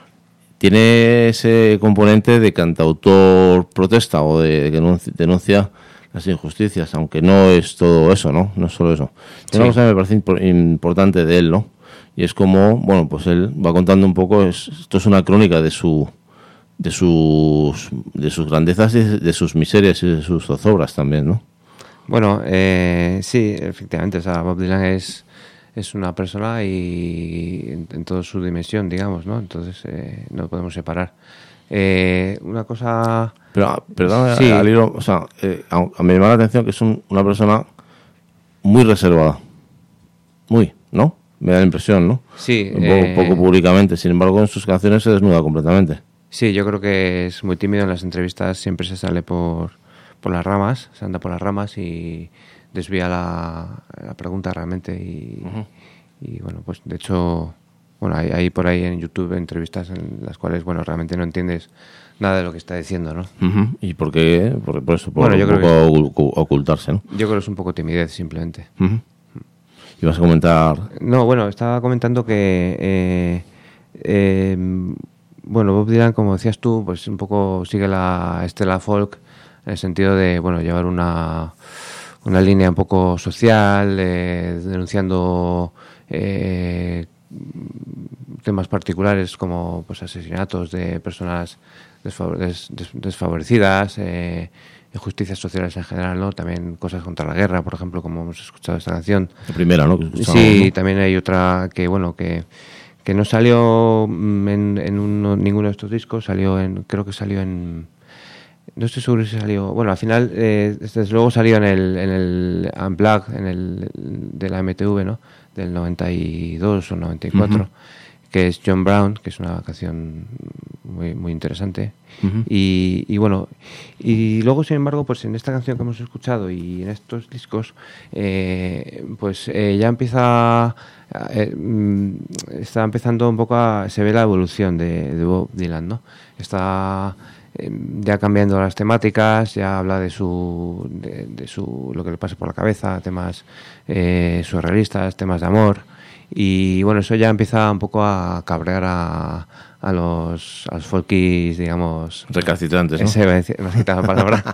Speaker 2: tiene ese componente de cantautor protesta o de que denuncia, denuncia las injusticias, aunque no es todo eso, ¿no? No es solo eso. Sí. Una cosa que me parece impo- importante de él, ¿no? Y es como, bueno, pues él va contando un poco, es, esto es una crónica de su de sus de sus grandezas y de sus miserias y de sus zozobras también, ¿no?
Speaker 3: Bueno, eh, sí, efectivamente, o sea, Bob Dylan es es una persona y en, en toda su dimensión, digamos, ¿no? Entonces eh, no podemos separar. Eh, una cosa...
Speaker 2: Pero, perdón,
Speaker 3: sí.
Speaker 2: al hilo, o sea, eh, a, a mí me llama la atención que es un, una persona muy reservada. Muy, ¿no? Me da la impresión, ¿no?
Speaker 3: Sí.
Speaker 2: Un
Speaker 3: eh,
Speaker 2: poco, poco públicamente, sin embargo, en sus canciones se desnuda completamente.
Speaker 3: Sí, yo creo que es muy tímido en las entrevistas, siempre se sale por, por las ramas, se anda por las ramas y desvía la, la pregunta realmente y, uh-huh. y bueno, pues de hecho, bueno, hay, hay por ahí en YouTube entrevistas en las cuales, bueno, realmente no entiendes nada de lo que está diciendo, ¿no?
Speaker 2: Uh-huh. ¿Y por qué? Por, por eso, por
Speaker 3: bueno, yo
Speaker 2: un
Speaker 3: creo
Speaker 2: poco que... ocultarse, ¿no?
Speaker 3: Yo creo que es un poco timidez, simplemente.
Speaker 2: Uh-huh. ¿Y vas a comentar?
Speaker 3: No, bueno, estaba comentando que eh, eh, bueno, Bob Dylan, como decías tú, pues un poco sigue la estela folk en el sentido de, bueno, llevar una una línea un poco social, eh, denunciando eh, temas particulares como pues asesinatos de personas desfavor- des- des- desfavorecidas, eh, injusticias sociales en general, ¿no? También cosas contra la guerra, por ejemplo, como hemos escuchado esta canción.
Speaker 2: La primera, ¿no? Que
Speaker 3: sí,
Speaker 2: ¿no?
Speaker 3: También hay otra que, bueno, que que no salió en, en uno, ninguno de estos discos, salió en, creo que salió en, no estoy seguro si salió, bueno, al final, eh, desde luego salió en el, en el Unplugged, en el de la M T V, ¿no? Del noventa y dos o noventa y cuatro, uh-huh. que es John Brown, que es una canción muy muy interesante. Uh-huh. Y, y bueno, y luego, sin embargo, pues en esta canción que hemos escuchado y en estos discos, eh, pues eh, ya empieza... Eh, está empezando un poco a... se ve la evolución de, de Bob Dylan, ¿no? Está eh, ya cambiando las temáticas, ya habla de su de, de su lo que le pasa por la cabeza, temas eh, surrealistas, temas de amor, y bueno, eso ya empieza un poco a cabrear a, a los a los folkies, digamos,
Speaker 2: recalcitrantes, ¿no?
Speaker 3: Ese, me has quitado la palabra.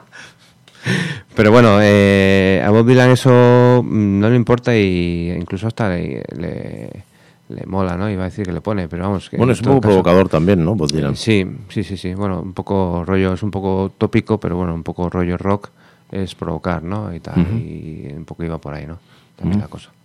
Speaker 3: Pero bueno, eh, a Bob Dylan eso no le importa y incluso hasta le, le, le mola, ¿no? Iba a decir que le pone, pero vamos... Que
Speaker 2: bueno, es un poco caso, provocador también, ¿no? Bob Dylan.
Speaker 3: Sí, sí, sí, sí. Bueno, un poco rollo, es un poco tópico, pero bueno, un poco rollo rock es provocar, ¿no? Y tal, uh-huh. y un poco iba por ahí, ¿no? También uh-huh. la cosa.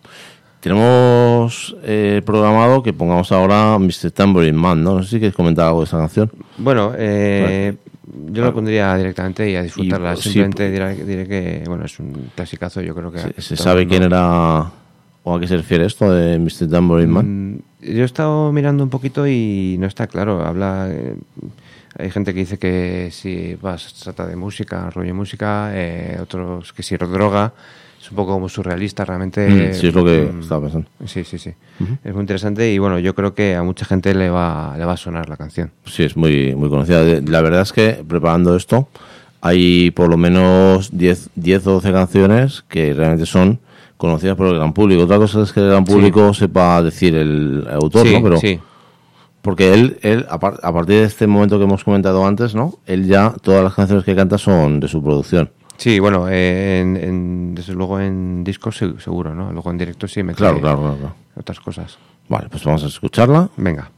Speaker 2: Tenemos eh, programado que pongamos ahora mister Tambourine Man, ¿no? No sé si quieres comentar algo de esa canción.
Speaker 3: Bueno, eh... Bueno. Yo lo pondría directamente y a disfrutarla. Y, Simplemente sí, diré, diré que, bueno, es un clasicazo, yo creo que...
Speaker 2: ¿Se, se sabe quién era o a qué se refiere esto de mister Tambourine Man?
Speaker 3: Mm, yo he estado mirando un poquito y no está claro. Habla... Eh, hay gente que dice que si vas, trata de música, rollo música, eh, otros que si droga... Es un poco como surrealista, realmente.
Speaker 2: Mm, sí, es lo que um, estaba pensando.
Speaker 3: Sí, sí, sí. Uh-huh. Es muy interesante y bueno, yo creo que a mucha gente le va le va a sonar la canción.
Speaker 2: Sí, es muy muy conocida. La verdad es que preparando esto hay por lo menos diez, diez o doce canciones que realmente son conocidas por el gran público. Otra cosa es que el gran público sí. sepa decir el autor,
Speaker 3: sí,
Speaker 2: ¿no? Pero
Speaker 3: sí.
Speaker 2: Porque él, él a, par, a partir de este momento que hemos comentado antes, ¿no? Él ya, todas las canciones que canta son de su producción.
Speaker 3: Sí, bueno, eh, en, en, desde luego en discos seguro, ¿no? Luego en directo sí me
Speaker 2: claro, claro, claro, claro.
Speaker 3: otras cosas.
Speaker 2: Vale, pues vamos a escucharla.
Speaker 3: Venga.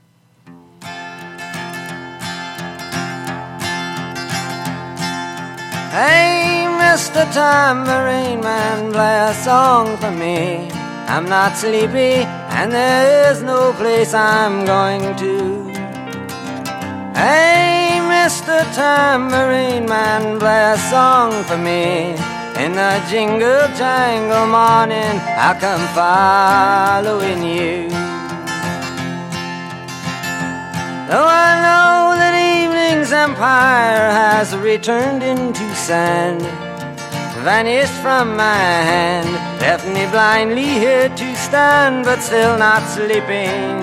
Speaker 4: Hey, Mister Tambourine Man, play a song for me. I'm not sleepy, and there is no place I'm going to. Hey, Mister Tambourine Man, play a song for me. In the jingle jangle morning, I'll come following you. Though I know that evening's empire has returned into sand, vanished from my hand, left me blindly here to stand, but still not sleeping.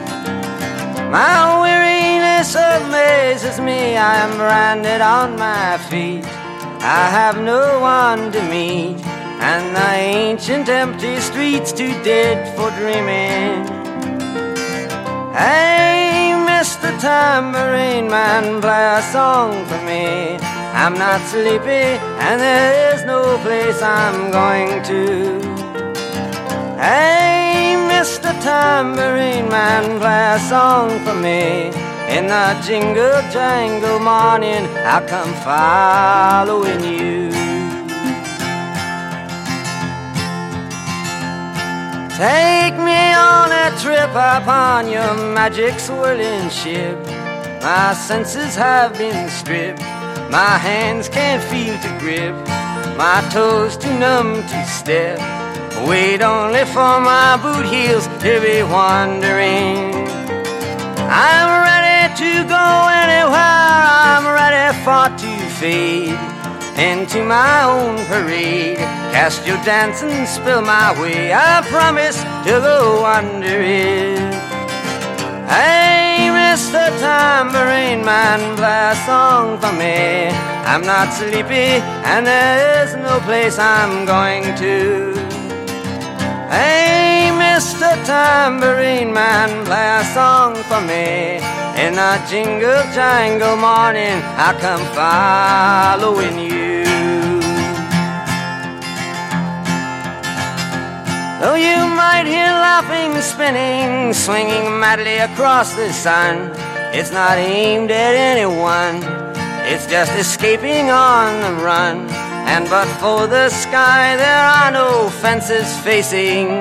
Speaker 4: My weariness amazes me, I am branded on my feet. I have no one to meet, and the ancient empty streets too dead for dreaming. Hey, Mister Tambourine Man, play a song for me. I'm not sleepy, and there is no place I'm going to. Hey, Mister Tambourine Man, play a song for me. In the jingle jangle morning, I'll come following you. Take me on a trip upon your magic swirling ship. My senses have been stripped, my hands can't feel to grip, my toes too numb to step. Wait only for my boot heels to be wandering. I'm ready to go anywhere, I'm ready for to fade into my own parade. Cast your dance and spill my way, I promise to go under it. Hey, Mister Tambourine Man, play a song for me. I'm not sleepy, and there is no place I'm going to. Hey, Mister Tambourine Man, play a song for me. In a jingle jangle morning, I'll come following you. Though you might hear laughing, spinning, swinging madly across the sun, it's not aimed at anyone, it's just escaping on the run. And but for the sky, there are no fences facing.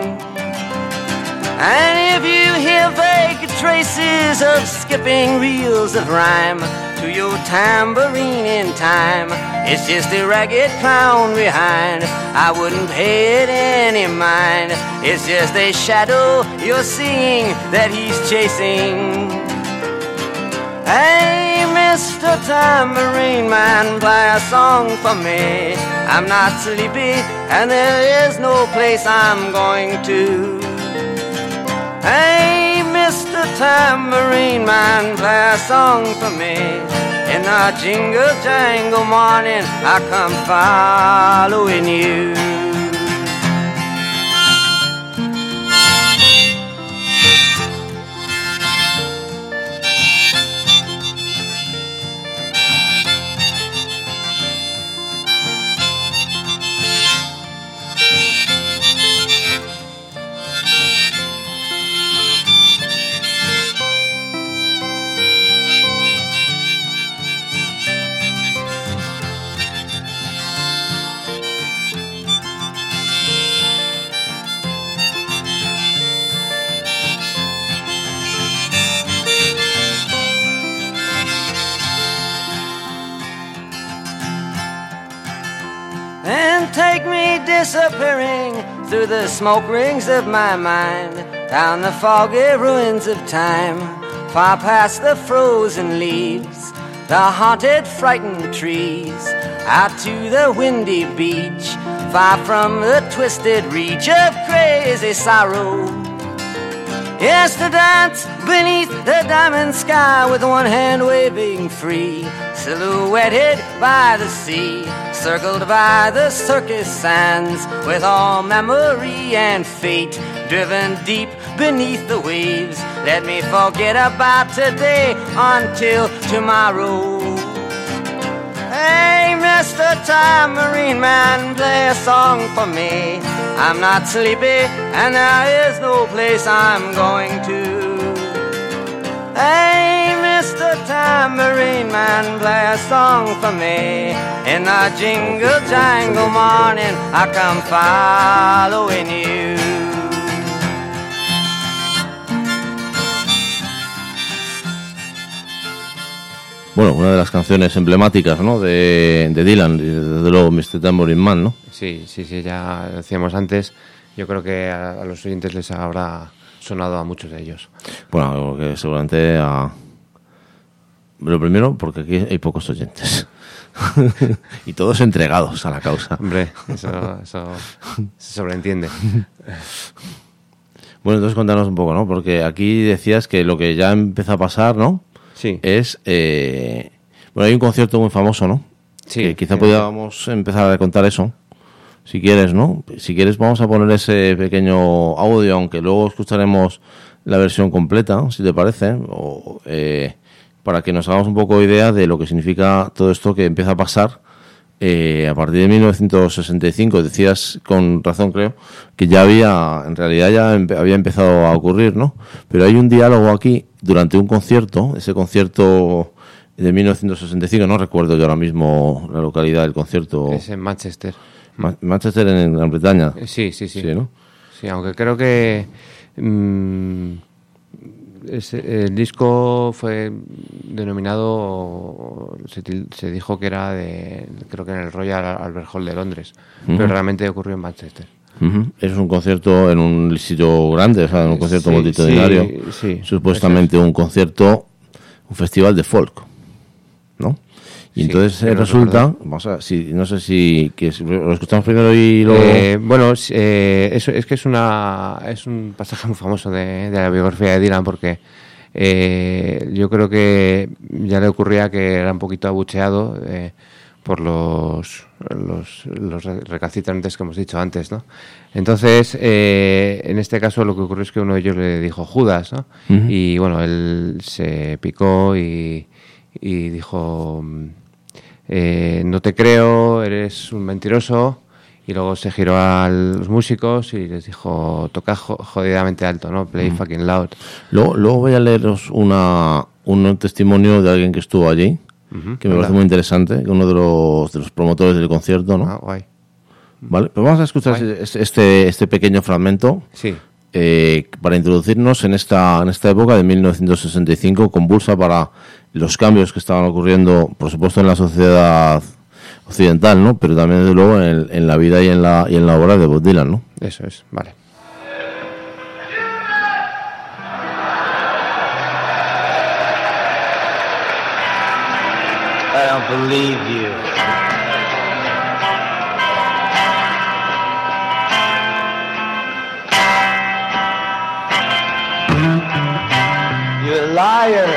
Speaker 4: And if you hear vague traces of skipping reels of rhyme to your tambourine in time, it's just a ragged clown behind. I wouldn't pay it any mind. It's just a shadow you're seeing that he's chasing. Hey, Mister Tambourine Man, play a song for me. I'm not sleepy, and there is no place I'm going to. Hey, Mister Tambourine Man, play a song for me. In the jingle jangle morning, I come following you. And take me disappearing through the smoke rings of my mind, down the foggy ruins of time, far past the frozen leaves, the haunted, frightened trees, out to the windy beach, far from the twisted reach of crazy sorrow. Yes, to dance beneath the diamond sky with one hand waving free,
Speaker 5: silhouetted by the sea, circled by the circus sands, with all memory and fate driven deep beneath the waves. Let me forget about today until tomorrow. Hey, Mister Tambourine Man, play a song for me. I'm not sleepy and there is no place I'm going to. Hey, Mister Tambourine Man, play a song for me. In the jingle jangle morning, I come following you.
Speaker 2: Bueno, una de las canciones emblemáticas, ¿no?, de, de Dylan, y desde luego mister Tambourine Man, ¿no?
Speaker 3: Sí, sí, sí, ya decíamos antes. Yo creo que a, a los oyentes les habrá sonado a muchos de ellos.
Speaker 2: Bueno, que seguramente a... Lo primero, porque aquí hay pocos oyentes. Y todos entregados a la causa.
Speaker 3: Hombre, eso, eso se sobreentiende.
Speaker 2: Bueno, entonces cuéntanos un poco, ¿no? Porque aquí decías que lo que ya empezó a pasar, ¿no?
Speaker 3: Sí.
Speaker 2: Es... Eh... Bueno, hay un concierto muy famoso, ¿no?
Speaker 3: Sí.
Speaker 2: Que quizá
Speaker 3: sí,
Speaker 2: podríamos sí. empezar a contar eso. Si quieres, ¿no? Si quieres vamos a poner ese pequeño audio, aunque luego escucharemos la versión completa, si te parece, o, eh, para que nos hagamos un poco idea de lo que significa todo esto que empieza a pasar eh, a partir de mil novecientos sesenta y cinco. Decías con razón, creo, que ya había, en realidad ya empe- había empezado a ocurrir, ¿no? Pero hay un diálogo aquí durante un concierto, ese concierto de mil novecientos sesenta y cinco, no recuerdo yo ahora mismo la localidad del concierto.
Speaker 3: Es en Manchester.
Speaker 2: Ma- Manchester en Gran Bretaña.
Speaker 3: Sí, sí, sí.
Speaker 2: Sí, ¿no?
Speaker 3: Sí, aunque creo que mmm, ese, el disco fue denominado, se, se dijo que era de, creo que en el Royal Albert Hall de Londres, uh-huh. pero realmente ocurrió en Manchester.
Speaker 2: Uh-huh. Es un concierto en un sitio grande, o sea, en un concierto
Speaker 3: sí,
Speaker 2: multitudinario.
Speaker 3: Sí, sí,
Speaker 2: supuestamente un concierto, un festival de folk, ¿no? Y
Speaker 3: sí,
Speaker 2: entonces eh, resulta, vamos a, si, no sé si, que si lo escuchamos primero y luego...
Speaker 3: Eh, bueno, eh, eso es que es una es un pasaje muy famoso de, de la biografía de Dylan, porque eh, yo creo que ya le ocurría que era un poquito abucheado eh, por los, los los recalcitrantes que hemos dicho antes, ¿no? Entonces, eh, en este caso lo que ocurrió es que uno de ellos le dijo Judas, ¿no? Uh-huh. Y bueno, él se picó y, y dijo... Eh, no te creo, eres un mentiroso. Y luego se giró a los músicos y les dijo, toca jodidamente alto, ¿no? Play mm. fucking loud.
Speaker 2: Luego, luego voy a leeros una, un testimonio de alguien que estuvo allí, uh-huh. que me parece muy interesante, uno de los, de los promotores del concierto, ¿no?
Speaker 3: Ah, guay.
Speaker 2: Vale, pues vamos a escuchar este, este, este pequeño fragmento.
Speaker 3: Sí.
Speaker 2: Eh, para introducirnos en esta en esta época de mil novecientos sesenta y cinco, convulsa para los cambios que estaban ocurriendo, por supuesto, en la sociedad occidental, ¿no? Pero también, desde luego, en, en la vida y en la y en la obra de Bob Dylan, ¿no?
Speaker 3: Eso es, vale.
Speaker 1: I don't believe you. You're a liar.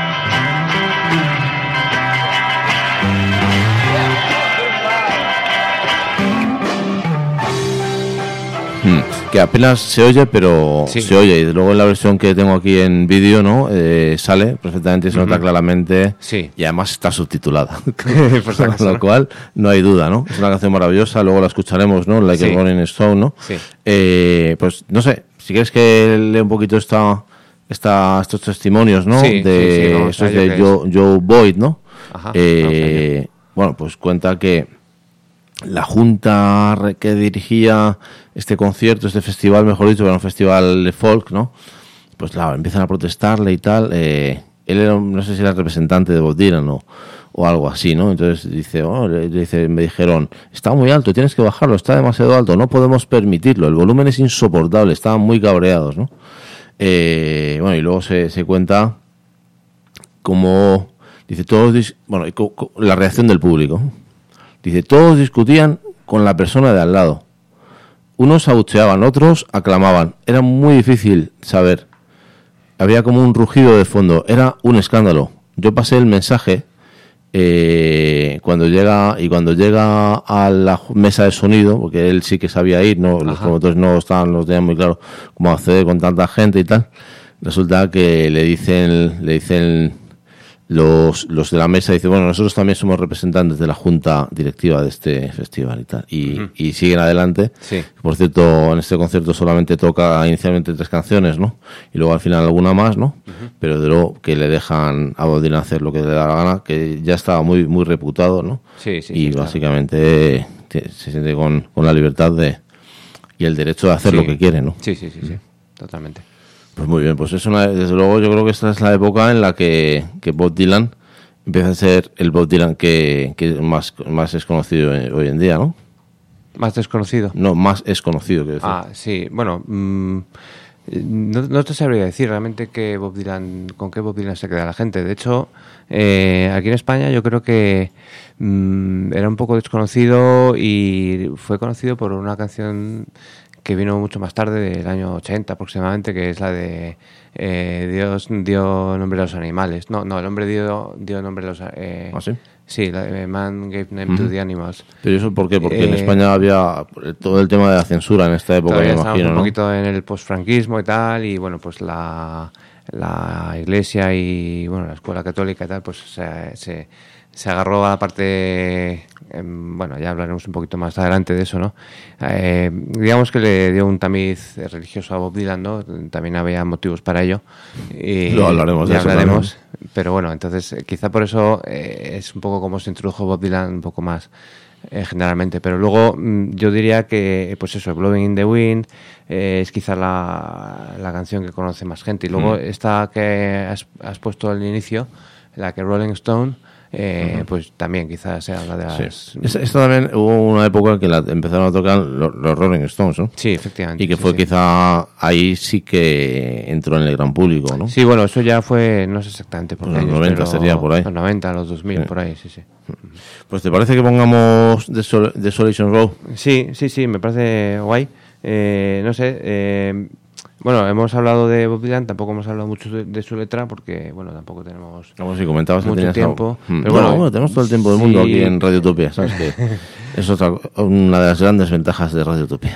Speaker 2: Hmm. Que apenas se oye, pero sí. se oye. Y luego en la versión que tengo aquí en vídeo, ¿no? Eh, sale perfectamente, se nota uh-huh. claramente.
Speaker 3: Sí.
Speaker 2: Y además está subtitulada. Con lo cual, no hay duda, ¿no? Es una canción maravillosa. Luego la escucharemos, ¿no? Like sí. a Rolling Stone, ¿no?
Speaker 3: Sí.
Speaker 2: Eh, pues no sé, si quieres que lea un poquito esta, esta, estos testimonios, ¿no?
Speaker 3: Sí,
Speaker 2: de,
Speaker 3: sí, sí,
Speaker 2: eso es de Joe, Joe Boyd, ¿no?
Speaker 3: Ajá.
Speaker 2: Eh, bueno, pues cuenta que la junta que dirigía este concierto, este festival, mejor dicho, era un festival de folk, ¿no? Pues claro, empiezan a protestarle y tal. Eh, él era, no sé si era el representante de Bob Dylan o, o algo así, ¿no? Entonces dice, oh, dice, me dijeron, está muy alto, tienes que bajarlo, está demasiado alto, no podemos permitirlo, el volumen es insoportable, estaban muy cabreados, ¿no? Eh, bueno, y luego se, se cuenta como, dice, todos, bueno, la reacción del público. Dice, todos discutían con la persona de al lado. Unos abucheaban, otros aclamaban. Era muy difícil saber. Había como un rugido de fondo. Era un escándalo. Yo pasé el mensaje eh, cuando llega y cuando llega a la mesa de sonido, porque él sí que sabía ir, no, los promotores no estaban, no tenían muy claro cómo acceder con tanta gente y tal, resulta que le dicen, le dicen los, los de la mesa, dicen, bueno, nosotros también somos representantes de la junta directiva de este festival y tal, y, uh-huh. y siguen adelante.
Speaker 3: Sí.
Speaker 2: Por cierto, en este concierto solamente toca inicialmente tres canciones, ¿no? Y luego al final alguna más, ¿no? Uh-huh. Pero de luego que le dejan a Bob Dylan hacer lo que le da la gana, que ya estaba muy muy reputado, ¿no?
Speaker 3: Sí, sí.
Speaker 2: Y
Speaker 3: sí,
Speaker 2: básicamente claro. se siente con, con la libertad de y el derecho de hacer
Speaker 3: sí.
Speaker 2: lo que quiere, ¿no?
Speaker 3: Sí, sí, sí, sí, totalmente.
Speaker 2: Pues muy bien, pues es una, desde luego yo creo que esta es la época en la que, que Bob Dylan empieza a ser el Bob Dylan que, que más, más es conocido hoy en día, ¿no?
Speaker 3: ¿Más desconocido?
Speaker 2: No, más es conocido, quiero decir.
Speaker 3: Ah, sí, bueno, mmm, no, no te sabría decir realmente que Bob Dylan, con qué Bob Dylan se queda la gente. De hecho, eh, aquí en España yo creo que mmm, era un poco desconocido y fue conocido por una canción que vino mucho más tarde, del año ochenta aproximadamente, que es la de eh, Dios dio nombre a los animales. No, no, el hombre dio, dio nombre a los... Eh,
Speaker 2: ¿Ah, sí?
Speaker 3: Sí, la de Man Gave Name uh-huh. to the Animals.
Speaker 2: ¿Pero eso por qué? Porque
Speaker 3: eh,
Speaker 2: en España había todo el tema de la censura en esta época, me imagino,
Speaker 3: un
Speaker 2: ¿no?
Speaker 3: poquito en el postfranquismo y tal, y bueno, pues la, la Iglesia y bueno la Escuela Católica y tal, pues se... se se agarró a la parte, eh, bueno, ya hablaremos un poquito más adelante de eso, ¿no? Eh, digamos que le dio un tamiz religioso a Bob Dylan, ¿no? También había motivos para ello. Y
Speaker 2: Lo hablaremos de
Speaker 3: ya
Speaker 2: eso
Speaker 3: hablaremos,
Speaker 2: también.
Speaker 3: Pero bueno, entonces quizá por eso eh, es un poco como se introdujo Bob Dylan un poco más eh, generalmente. Pero luego mm, yo diría que, pues eso, Blowing in the Wind eh, es quizá la, la canción que conoce más gente. Y luego mm. esta que has, has puesto al inicio, la que Rolling Stone, Eh, uh-huh. pues también quizás sea una de las...
Speaker 2: Sí. Esta, esta también hubo una época que la empezaron a tocar los, los Rolling Stones, ¿no?
Speaker 3: Sí, efectivamente.
Speaker 2: Y que
Speaker 3: sí,
Speaker 2: fue
Speaker 3: sí.
Speaker 2: quizá ahí sí que entró en el gran público, ¿no?
Speaker 3: Sí, bueno, eso ya fue, no sé exactamente por qué
Speaker 2: los
Speaker 3: años,
Speaker 2: noventa
Speaker 3: pero
Speaker 2: sería por ahí.
Speaker 3: Los noventa, los dos mil, sí. Por ahí, sí, sí.
Speaker 2: Pues ¿te parece que pongamos The Sol- Desolation Row?
Speaker 3: Sí, sí, sí, me parece guay. Eh, no sé... Eh, Bueno, hemos hablado de Bob Dylan, tampoco hemos hablado mucho de, de su letra porque, bueno, tampoco tenemos
Speaker 2: Como si comentabas
Speaker 3: mucho
Speaker 2: que
Speaker 3: tiempo.
Speaker 2: Algo...
Speaker 3: Pero
Speaker 2: no,
Speaker 3: bueno,
Speaker 2: bueno, tenemos todo el tiempo del
Speaker 3: sí.
Speaker 2: mundo aquí en Radio Utopía, ¿sabes? Que es otra, una de las grandes ventajas de Radio Utopía.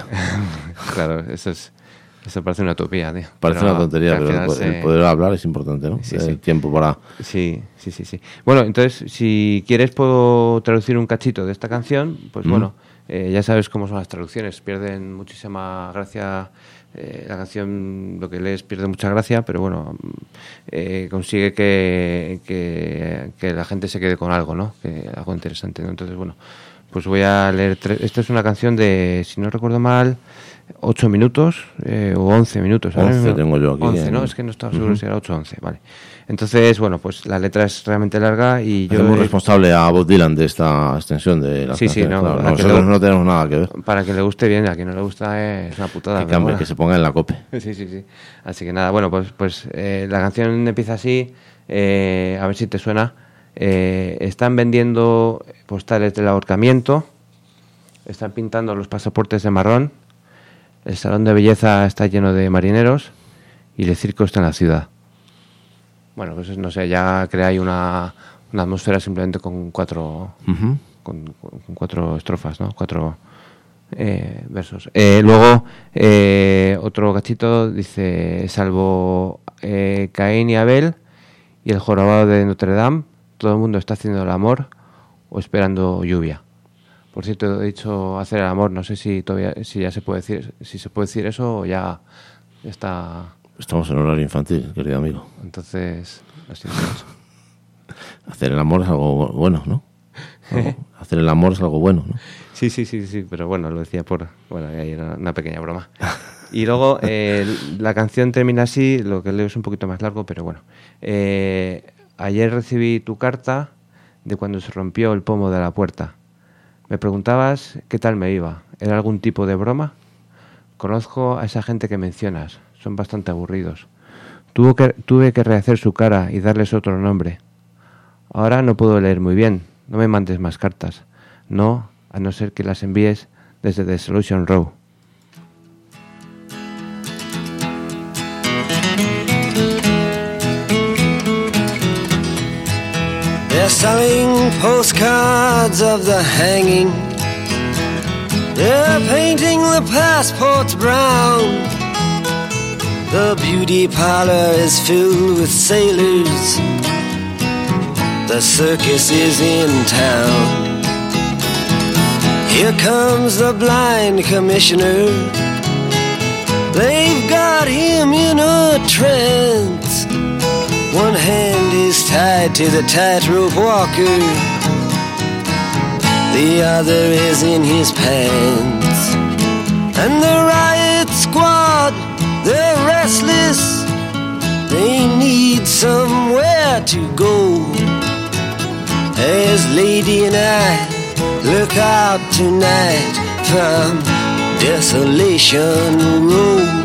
Speaker 3: Claro, eso es eso parece una utopía, tío.
Speaker 2: Parece
Speaker 3: pero,
Speaker 2: una tontería, pero el,
Speaker 3: se...
Speaker 2: el poder hablar es importante, ¿no?
Speaker 3: Sí,
Speaker 2: el
Speaker 3: sí.
Speaker 2: tiempo para...
Speaker 3: Sí, sí, sí, sí. Bueno, entonces, si quieres puedo traducir un cachito de esta canción, pues mm. bueno, eh, ya sabes cómo son las traducciones, pierden muchísima gracia... Eh, la canción, lo que lees pierde mucha gracia, pero bueno, eh, consigue que, que, que la gente se quede con algo, ¿no? Que algo interesante, ¿no? Entonces, bueno, pues voy a leer tres. Esta es una canción de, si no recuerdo mal, ocho minutos eh, o once minutos.
Speaker 2: once tengo yo aquí.
Speaker 3: once, ¿no? Es que no estaba seguro uh-huh. si era ocho o once, vale. Entonces, bueno, pues la letra es realmente larga y yo...
Speaker 2: Hacemos responsable a Bob Dylan de esta extensión de las
Speaker 3: sí,
Speaker 2: canciones.
Speaker 3: Sí, no,
Speaker 2: claro, nosotros le... no tenemos nada que ver.
Speaker 3: Para que le guste bien, a quien no le gusta es una putada.
Speaker 2: Que cambie, bueno. Que se ponga en la cope.
Speaker 3: Sí, sí, sí. Así que nada, bueno, pues, pues eh, la canción empieza así, eh, a ver si te suena. Eh, están vendiendo postales del ahorcamiento, están pintando los pasaportes de marrón, el salón de belleza está lleno de marineros y el circo está en la ciudad. Bueno, pues no sé, ya creáis una, una atmósfera simplemente con cuatro uh-huh. con, con cuatro estrofas, ¿no? Cuatro eh, versos. Eh, luego, eh, otro cachito dice, salvo eh, Caín y Abel y el jorobado de Notre Dame, todo el mundo está haciendo el amor o esperando lluvia. Por cierto, he dicho hacer el amor, no sé si todavía, si ya se puede decir, si se puede decir eso o ya está...
Speaker 2: Estamos en horario infantil, querido amigo.
Speaker 3: Entonces, lo siento mucho.
Speaker 2: Hacer el amor es algo bueno, ¿no? Algo, hacer el amor es algo bueno, ¿no?
Speaker 3: Sí, sí, sí, sí, pero bueno, lo decía por... Bueno, ahí era una pequeña broma. Y luego eh, la canción termina así, lo que leo es un poquito más largo, pero bueno. Eh, ayer recibí tu carta de cuando se rompió el pomo de la puerta. Me preguntabas qué tal me iba. ¿Era algún tipo de broma? Conozco a esa gente que mencionas. Son bastante aburridos. Tuve que, tuve que rehacer su cara y darles otro nombre. Ahora no puedo leer muy bien. No me mandes más cartas. No, a no ser que las envíes desde Desolation Row.
Speaker 6: selling postcards of the hanging. They're painting the passports brown. The beauty parlor is filled with sailors. The circus is in town. Here comes the blind commissioner. They've got him in a trance. One hand is tied to the tightrope walker. The other is in his pants. And the riot squad, they're restless. They need somewhere to go. As Lady and I look out tonight from Desolation Road.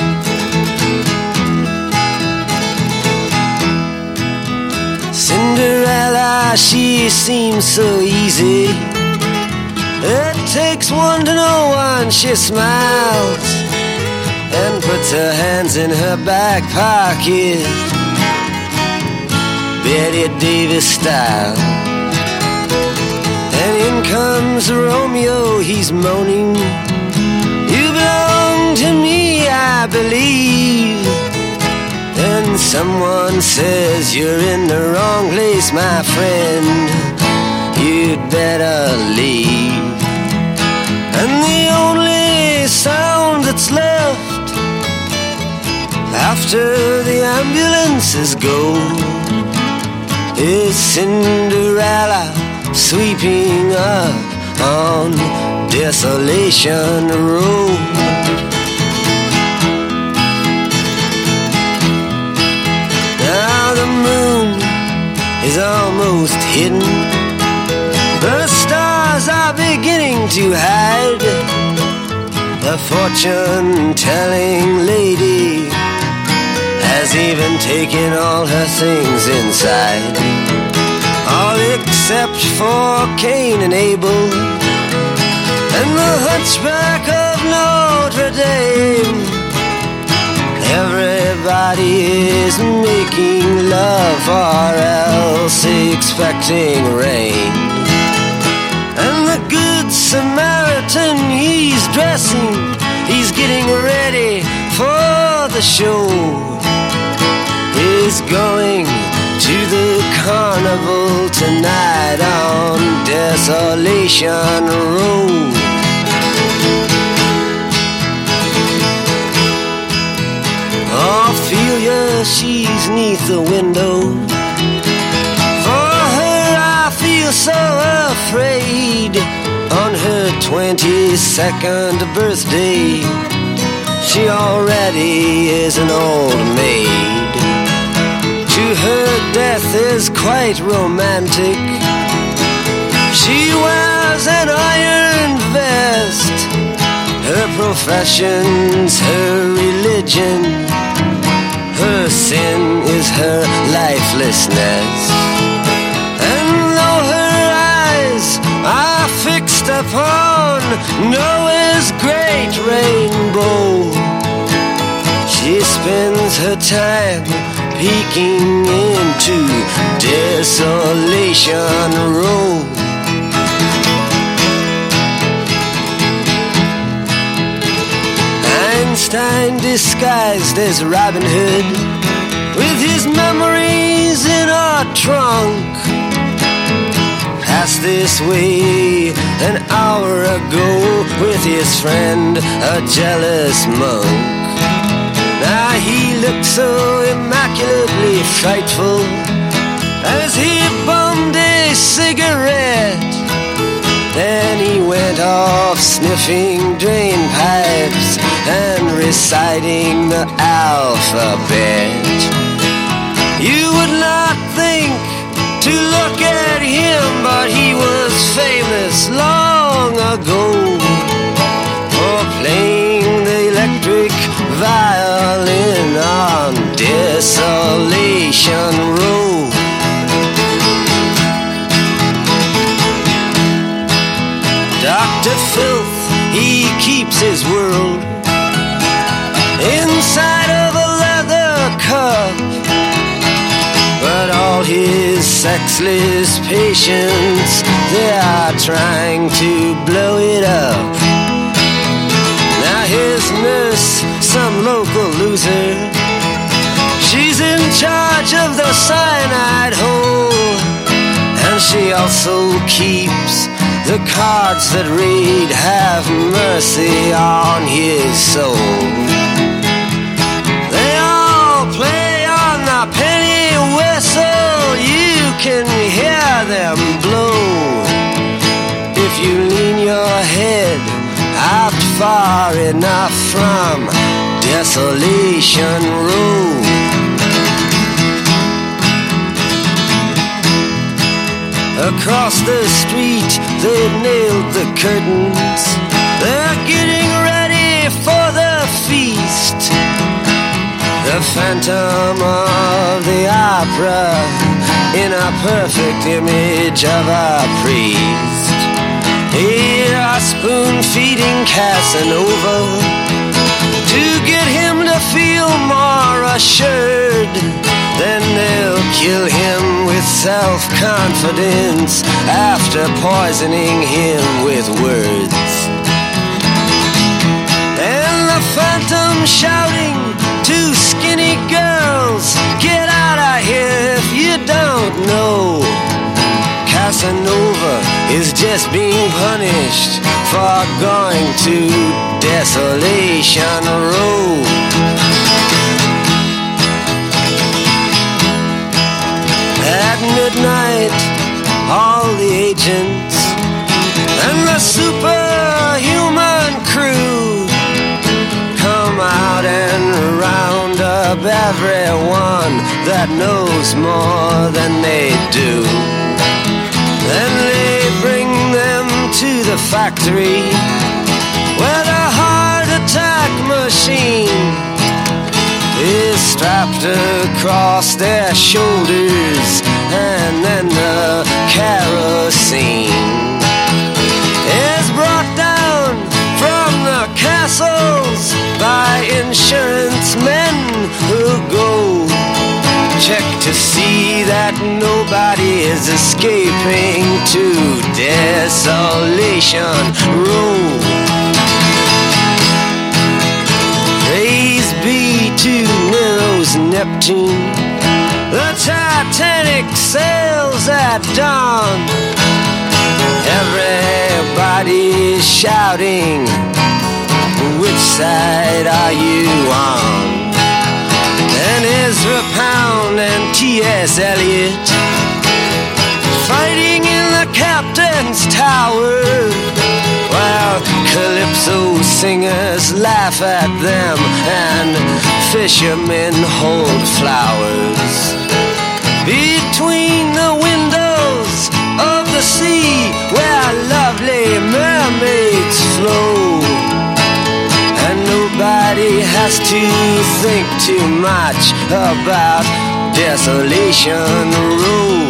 Speaker 6: Cinderella, she seems so easy. It takes one to know one. She smiles and puts her hands in her back pocket, Betty Davis style. And in comes Romeo, he's moaning, "You belong to me, I believe." And someone says, "You're in the wrong place, my friend. You'd better leave." And the only sound that's left after the ambulances go is Cinderella sweeping up on Desolation Road. Now the moon is almost hidden. The stars are beginning to hide. The fortune-telling lady has even taken all her things inside, all except for Cain and Abel and the hunchback of Notre Dame. Everybody is making love or else expecting rain. And the good Samaritan, he's dressing, he's getting ready for the show. He's going to the carnival tonight on Desolation Road. Ophelia, she's neath the window. For her I feel so afraid. On her twenty-second birthday, she already is an old maid. To her death is quite romantic. She wears an iron vest. Her profession's her religion. Her sin is her lifelessness. And though her eyes are fixed upon Noah's great rainbow, she spends her time peeking into Desolation Road. Einstein disguised as Robin Hood, with his memories in a trunk, passed this way an hour ago with his friend, a jealous monk. Now he looked so immaculately frightful as he bummed a cigarette. Then he went off sniffing drain pipes and reciting the alphabet. You would not think to look at him, but he was famous long ago for playing the electric violin on Desolation Road. Doctor Filth, he keeps his world inside of a leather cup, but all his sexless patients, they are trying to blow it up. Now his nurse, some local loser, she's in charge of the cyanide hole, and she also keeps the cards that read, have mercy on his soul. They all play on the penny whistle, you can hear them blow. If you lean your head out far enough from Desolation Row. Across the street, they've nailed the curtains. They're getting ready for the feast. The Phantom of the Opera in a perfect image of a priest. Here are spoon-feeding Casanova to get him to feel more assured. Then they'll kill him with self-confidence after poisoning him with words. And the Phantom shouting to skinny girls, get out of here if you don't know. Casanova is just being punished for going to Desolation Row. At midnight, all the agents and the superhuman crew come out and round up everyone that knows more than they do. Then they bring them to the factory where the heart attack machine is strapped across their shoulders, and then the kerosene is brought down from the castles by insurance men who go check to see that nobody is escaping to Desolation Row. Praise be to Nero's Neptune, the Titanic sails at dawn. Everybody's shouting, which side are you on? And Ezra Pound and T S Eliot fighting in the captain's tower, while calypso singers laugh at them and fishermen hold flowers. Between the windows of the sea where lovely mermaids flow, and nobody has to think too much about Desolation Row.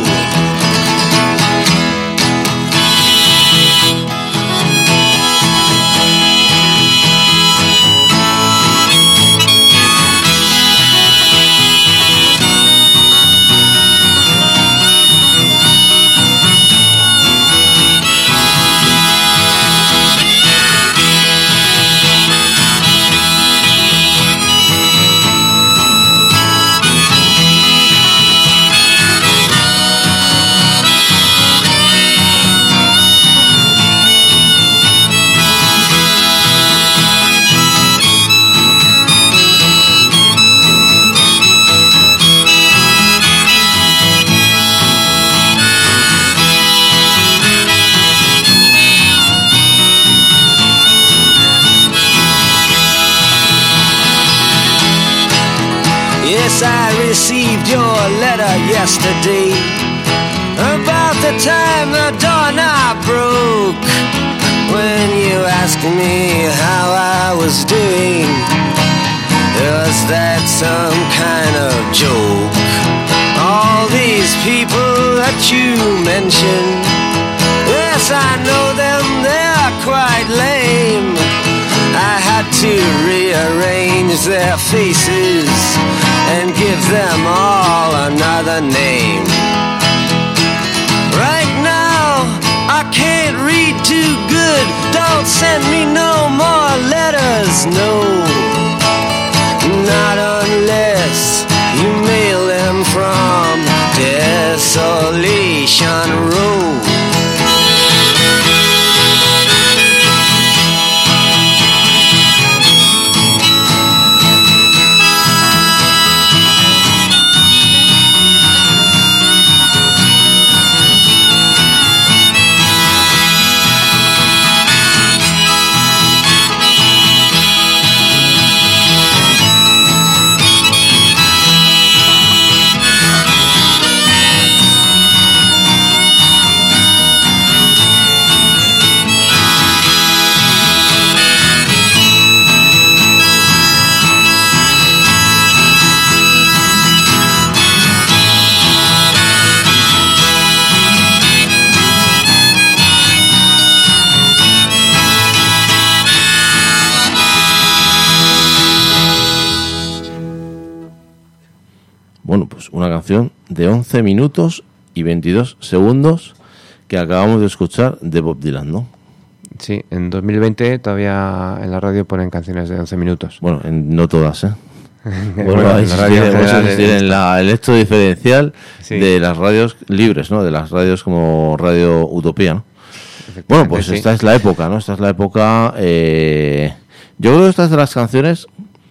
Speaker 6: Yes, I received your letter yesterday about the time the doorknob broke. When you asked me how I was doing, was that some kind of joke? All these people that you mentioned, yes, I know them, they're quite lame. I had to rearrange their faces and give them all another name. don't send me no more letters, no. Not unless you mail them from Desolation Road.
Speaker 2: Bueno, pues una canción de once minutos y veintidós segundos que acabamos de escuchar de Bob Dylan, ¿no?
Speaker 3: Sí, en dos mil veinte todavía en la radio ponen canciones de once minutos.
Speaker 2: Bueno, en, no todas, ¿eh? Bueno,
Speaker 3: Bueno,
Speaker 2: ahí
Speaker 3: en la
Speaker 2: sí
Speaker 3: radio en
Speaker 2: tenemos
Speaker 3: general,
Speaker 2: que insistir en la, el hecho diferencial
Speaker 3: Sí.
Speaker 2: de las radios libres, ¿no? De las radios como Radio Utopía, ¿no? Bueno, pues
Speaker 3: sí.
Speaker 2: esta es la época, ¿no? Esta es la época... Eh, yo creo que esta es de las canciones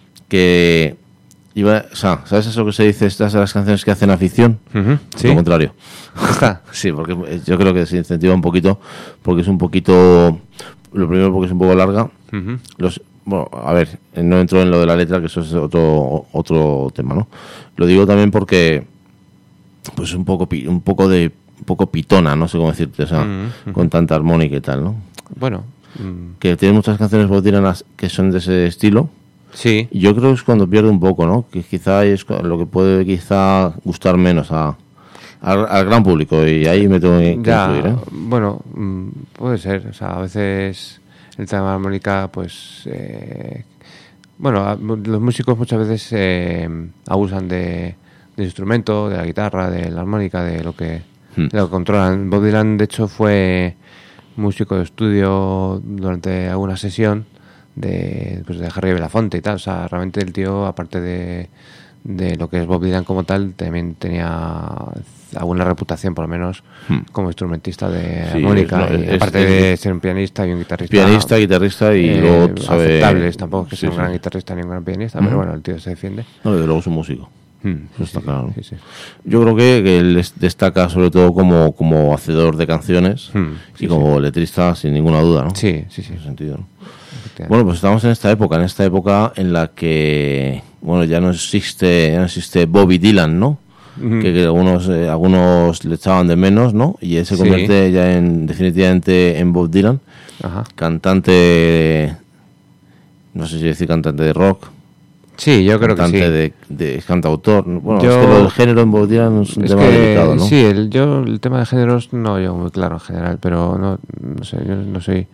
Speaker 2: que... Iba, o sea, ¿sabes eso que se dice? Estas de las canciones que hacen afición.
Speaker 3: Ujú, sí.
Speaker 2: Lo contrario.
Speaker 3: ¿Está?
Speaker 2: Sí, porque yo creo que se incentiva un poquito, porque es un poquito... Lo primero porque es un poco larga.
Speaker 3: Ujú.
Speaker 2: Los, bueno, a ver, no entro en lo de la letra, que eso es otro otro tema, ¿no? Lo digo también porque pues un poco pi- un poco de un poco pitona, no sé cómo decirte, o sea,
Speaker 3: Ujú.
Speaker 2: con tanta armónica y tal, ¿no?
Speaker 3: Bueno, mm,
Speaker 2: Que tiene muchas canciones Bob Dylan as- que son de ese estilo.
Speaker 3: sí.
Speaker 2: Y yo creo que es cuando pierde un poco, ¿no? Que quizá es cu- lo que puede quizá gustar menos a al, al gran público, y ahí me tengo que que
Speaker 3: Ya,
Speaker 2: incluir, ¿eh?
Speaker 3: bueno, mm, puede ser. O sea, a veces el tema de la armónica, pues... eh, bueno, a- los músicos muchas veces eh, abusan de, del instrumento, de la guitarra, de la armónica, de lo que,
Speaker 2: Hmm.
Speaker 3: de lo que controlan. Bob Dylan, de hecho, fue músico de estudio durante alguna sesión de, pues, de Harry Belafonte y tal. O sea, realmente el tío, aparte de, de lo que es Bob Dylan como tal, también tenía alguna reputación, por lo menos,
Speaker 2: Hmm.
Speaker 3: como instrumentista de
Speaker 2: Sí,
Speaker 3: armónica.
Speaker 2: es-
Speaker 3: y
Speaker 2: es-
Speaker 3: aparte
Speaker 2: es-
Speaker 3: de ser un pianista y un guitarrista.
Speaker 2: Pianista, guitarrista y
Speaker 3: eh,
Speaker 2: luego sabe...
Speaker 3: aceptables, tampoco es que
Speaker 2: Sí,
Speaker 3: sea un
Speaker 2: sí.
Speaker 3: gran guitarrista ni un gran pianista,
Speaker 2: Ujú.
Speaker 3: pero bueno, el tío se defiende.
Speaker 2: No, desde luego es un músico.
Speaker 3: Mm,
Speaker 2: Eso está claro, ¿no?
Speaker 3: sí, sí.
Speaker 2: Yo creo que, que él es- destaca sobre todo como, como hacedor de canciones
Speaker 3: Hmm, sí,
Speaker 2: y como letrista, sin ninguna duda, ¿no?
Speaker 3: Sí, sí, sí.
Speaker 2: En ese sentido, ¿no?
Speaker 3: Efectivamente.
Speaker 2: Bueno, pues estamos en esta época, en esta época en la que, bueno, ya no existe, ya no existe Bobby Dylan, ¿no?
Speaker 3: Ujú.
Speaker 2: Que, que algunos, eh, algunos le echaban de menos, ¿no? Y él se
Speaker 3: Sí.
Speaker 2: convierte ya en, definitivamente en Bob Dylan,
Speaker 3: Ajá.
Speaker 2: cantante, no sé si decir cantante de rock,
Speaker 3: Sí, yo creo que sí.
Speaker 2: cantante de, de cantautor. Bueno,
Speaker 3: Yo-
Speaker 2: es que lo del género en Bob Dylan es un
Speaker 3: Es
Speaker 2: tema
Speaker 3: que,
Speaker 2: delicado, ¿no?
Speaker 3: sí, el, yo el tema de géneros no llevo muy claro en general, pero no, no sé, yo no soy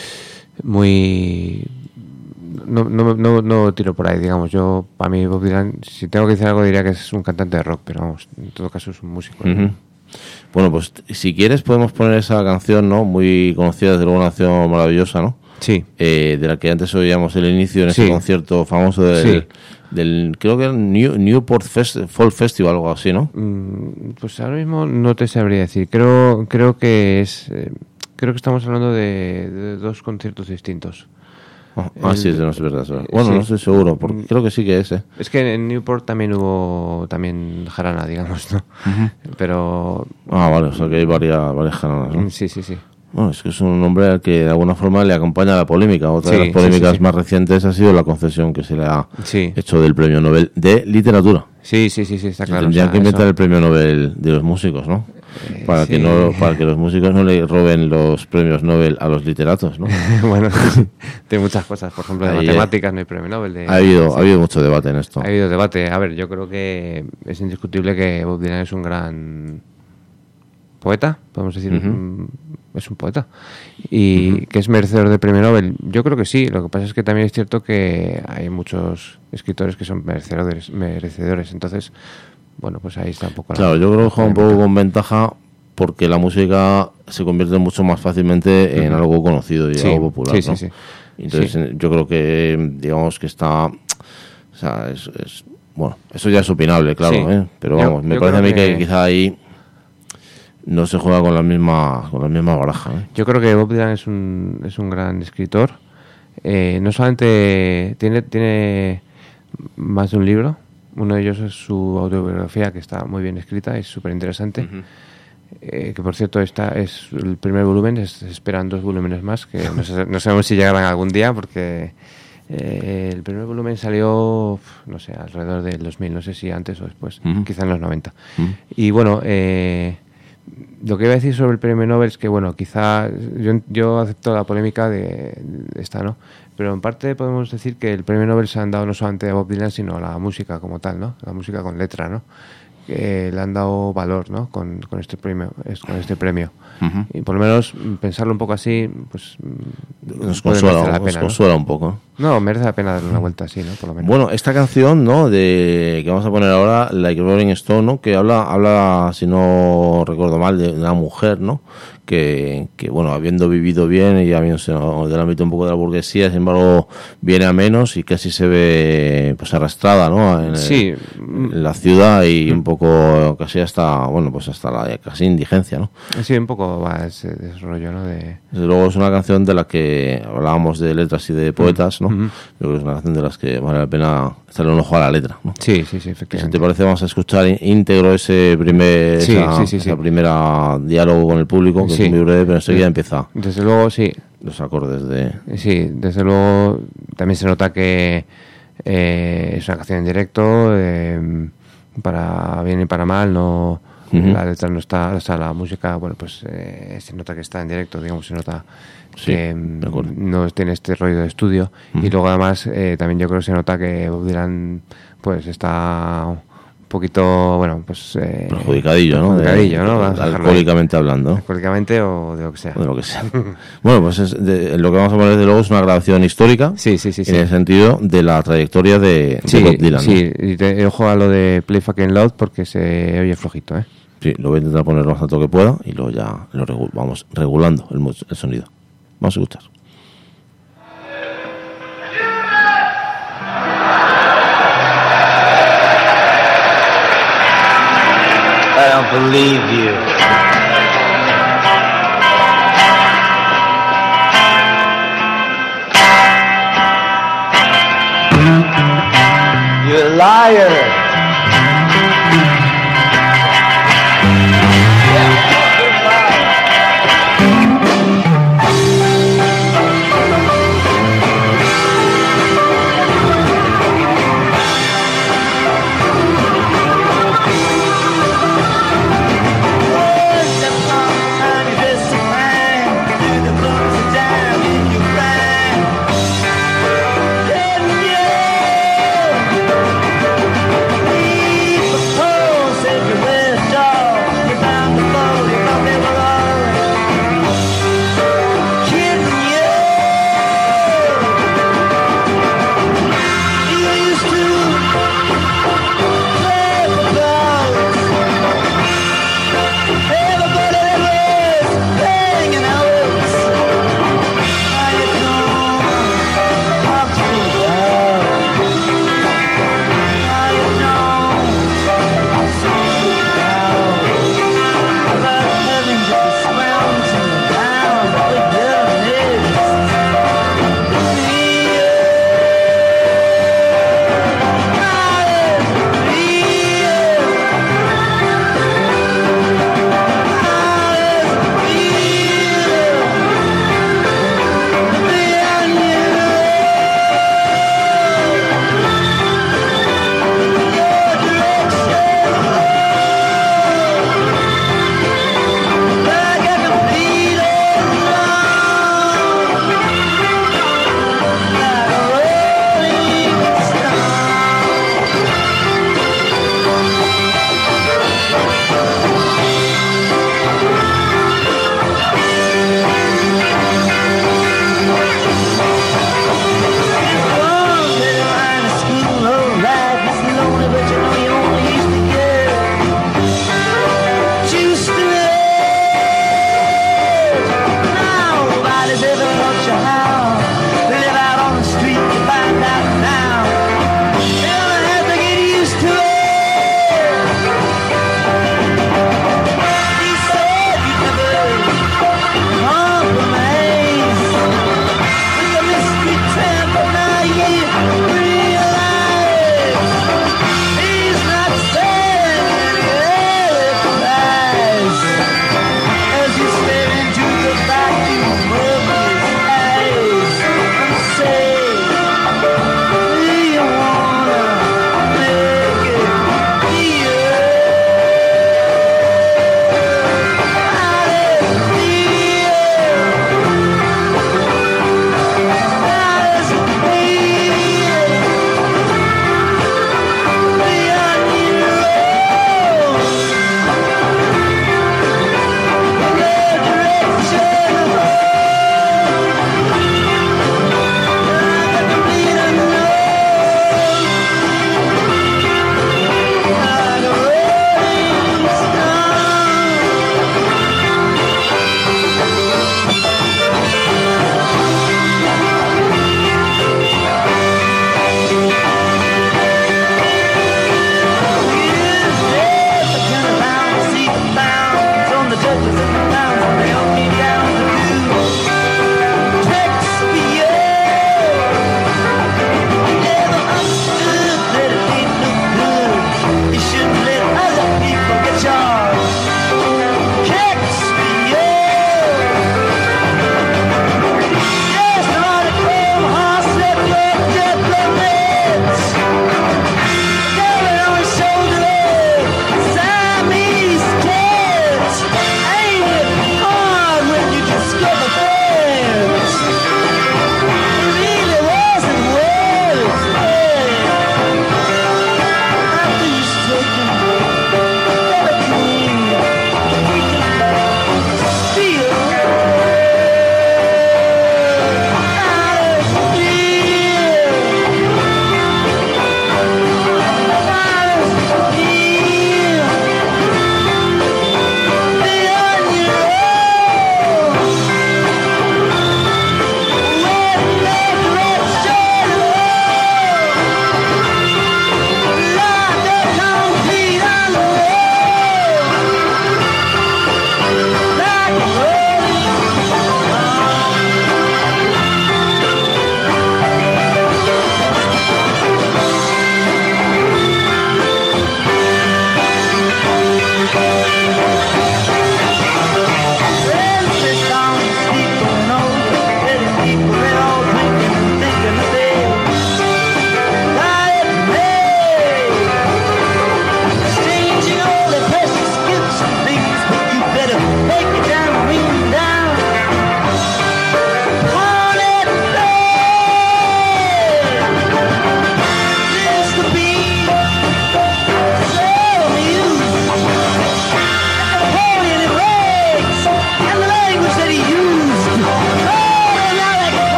Speaker 3: muy... No, no, no, no tiro por ahí, digamos. Yo, para mí, Bob Dylan, si tengo que decir algo, diría que es un cantante de rock, pero vamos, en todo caso es un músico. ¿no?
Speaker 2: Ujú. Bueno, pues si quieres podemos poner esa canción, ¿no? Muy conocida, desde luego una canción maravillosa, ¿no?
Speaker 3: Sí,
Speaker 2: Eh, de la que antes oíamos el inicio en ese
Speaker 3: Sí.
Speaker 2: concierto famoso del,
Speaker 3: Sí.
Speaker 2: del creo que era New, Newport Fest, Folk Festival, algo así, ¿no?
Speaker 3: Mm, pues ahora mismo no te sabría decir. Creo, creo que es, eh, creo que estamos hablando de, de dos conciertos distintos.
Speaker 2: Ah, ah,
Speaker 3: El-
Speaker 2: sí, no es verdad. es verdad. Bueno,
Speaker 3: sí.
Speaker 2: no estoy seguro, porque creo que sí que es, ¿eh?
Speaker 3: Es que en Newport también hubo también jarana, digamos, ¿no? Pero
Speaker 2: Ah, vale, o sea que hay varias, varias jaranas, ¿no?
Speaker 3: mm, sí, sí, sí.
Speaker 2: Bueno, es que es un hombre al que de alguna forma le acompaña la polémica. Otra de
Speaker 3: Sí,
Speaker 2: las polémicas
Speaker 3: sí, sí, sí.
Speaker 2: más recientes ha sido la concesión que se le ha
Speaker 3: Sí.
Speaker 2: hecho del Premio Nobel de Literatura.
Speaker 3: Sí, sí, sí, sí, está claro.
Speaker 2: Tendrían
Speaker 3: o sea,
Speaker 2: que inventar
Speaker 3: eso-
Speaker 2: el Premio Nobel de los músicos, ¿no? Para
Speaker 3: sí.
Speaker 2: que no para que los músicos no le roben los premios Nobel a los literatos, ¿no?
Speaker 3: bueno, sí, de muchas cosas. Por ejemplo, de
Speaker 2: Ahí, eh,
Speaker 3: matemáticas no hay premio Nobel. De,
Speaker 2: Ha habido,
Speaker 3: sí.
Speaker 2: ha habido mucho debate en esto.
Speaker 3: Ha habido debate. A ver, yo creo que es indiscutible que Bob Dylan es un gran poeta, podemos decir,
Speaker 2: Ujú.
Speaker 3: mm, es un poeta. Y que es merecedor del premio Nobel. Yo creo que sí. Lo que pasa es que también es cierto que hay muchos escritores que son merecedores. merecedores. Entonces, bueno, pues ahí está un poco la-
Speaker 2: Claro, yo creo que juega un poco con ventaja porque la música se convierte mucho más fácilmente en algo conocido y
Speaker 3: Sí,
Speaker 2: algo popular,
Speaker 3: sí, sí,
Speaker 2: ¿no?
Speaker 3: sí.
Speaker 2: Entonces
Speaker 3: Sí.
Speaker 2: eh, yo creo que, digamos que está, o sea, es, es- bueno, eso ya es opinable, claro,
Speaker 3: Sí.
Speaker 2: ¿eh? Pero
Speaker 3: Yo-
Speaker 2: vamos, me
Speaker 3: yo
Speaker 2: parece a mí
Speaker 3: creo
Speaker 2: que...
Speaker 3: que-
Speaker 2: quizá ahí no se juega con la misma con la misma baraja, ¿eh?
Speaker 3: Yo creo que Bob Dylan es un, es un gran escritor. Eh, no solamente tiene, tiene más de un libro. Uno de ellos es su autobiografía, que está muy bien escrita, es súper interesante. Eh, que por cierto está es el primer volumen, es- se esperan dos volúmenes más, que no, sé- no sabemos si llegarán algún día, porque eh, el primer volumen salió, no sé, alrededor del dos mil, no sé si antes o después,
Speaker 2: Ujú.
Speaker 3: quizá en los noventa.
Speaker 2: Ujú.
Speaker 3: Y bueno, eh, lo que iba a decir sobre el premio Nobel es que, bueno, quizá yo, yo acepto la polémica de, de esta, ¿no? Pero en parte podemos decir que el premio Nobel se han dado no solamente a Bob Dylan, sino a la música como tal, ¿no? La música con letra, ¿no? Que le han dado valor, ¿no? Con, con este premio, es- con este premio.
Speaker 2: Ujú.
Speaker 3: Y por lo menos mm, pensarlo un poco así, pues mm,
Speaker 2: Nos
Speaker 3: puede
Speaker 2: consuela,
Speaker 3: merecer la
Speaker 2: nos
Speaker 3: pena, ¿no?
Speaker 2: consuela un poco.
Speaker 3: No, merece la pena darle una vuelta así, ¿no? Por lo menos.
Speaker 2: Bueno, esta canción, ¿no? De que vamos a poner ahora, Like Rolling Stone, ¿no? Que habla, habla, si no recuerdo mal, de una mujer, ¿no? Que, que bueno, habiendo vivido bien y habiéndose del ámbito un poco de la burguesía, sin embargo, viene a menos y casi se ve, pues, arrastrada, ¿no? En,
Speaker 3: Sí.
Speaker 2: en la ciudad y un poco casi hasta, bueno, pues hasta la casi indigencia, ¿no?
Speaker 3: Sí, un poco va ese desarrollo, ¿no? De...
Speaker 2: Desde luego es una canción de la que hablábamos de letras y de poetas, ¿no?
Speaker 3: Ujú.
Speaker 2: Yo creo que es una canción de las que vale la pena echarle un ojo a la letra, ¿no?
Speaker 3: Sí, sí, sí,
Speaker 2: Que si
Speaker 3: efectivamente.
Speaker 2: te parece vamos a escuchar í- íntegro ese primer
Speaker 3: Sí,
Speaker 2: esa,
Speaker 3: sí, sí, sí.
Speaker 2: esa primera diálogo con el público, que
Speaker 3: Sí.
Speaker 2: es muy breve, pero enseguida empieza
Speaker 3: Desde luego, sí.
Speaker 2: los acordes de...
Speaker 3: Sí, desde luego también se nota que eh, es una canción en directo, eh, para bien y para mal, no
Speaker 2: Ujú.
Speaker 3: la letra no está, o sea, la música, bueno, pues eh, se nota que está en directo, digamos, se nota
Speaker 2: Sí,
Speaker 3: que
Speaker 2: de acuerdo.
Speaker 3: mm, no tiene este rollo de estudio. Y luego además eh, también yo creo que se nota que Bob Dylan pues está un poquito, bueno, pues eh,
Speaker 2: Perjudicadillo, ¿no?
Speaker 3: perjudicadillo,
Speaker 2: De-
Speaker 3: ¿no? Vamos a dejarlo ahí.
Speaker 2: alcohólicamente hablando, ¿no?
Speaker 3: Alcohólicamente o de lo que sea.
Speaker 2: O de lo que sea. Bueno, pues es de- lo que vamos a poner desde luego es una grabación histórica,
Speaker 3: Sí, sí, sí, sí.
Speaker 2: en el sentido de la trayectoria de, de
Speaker 3: Sí,
Speaker 2: Bob Dylan, ¿no?
Speaker 3: sí, y te, ojo a lo de Play Fucking Loud porque se oye flojito, ¿eh?
Speaker 2: Sí, lo voy a intentar poner lo más alto que pueda y luego ya lo regu- vamos regulando el, mu- el sonido. Vamos a escuchar.
Speaker 1: I don't believe you. You're a liar.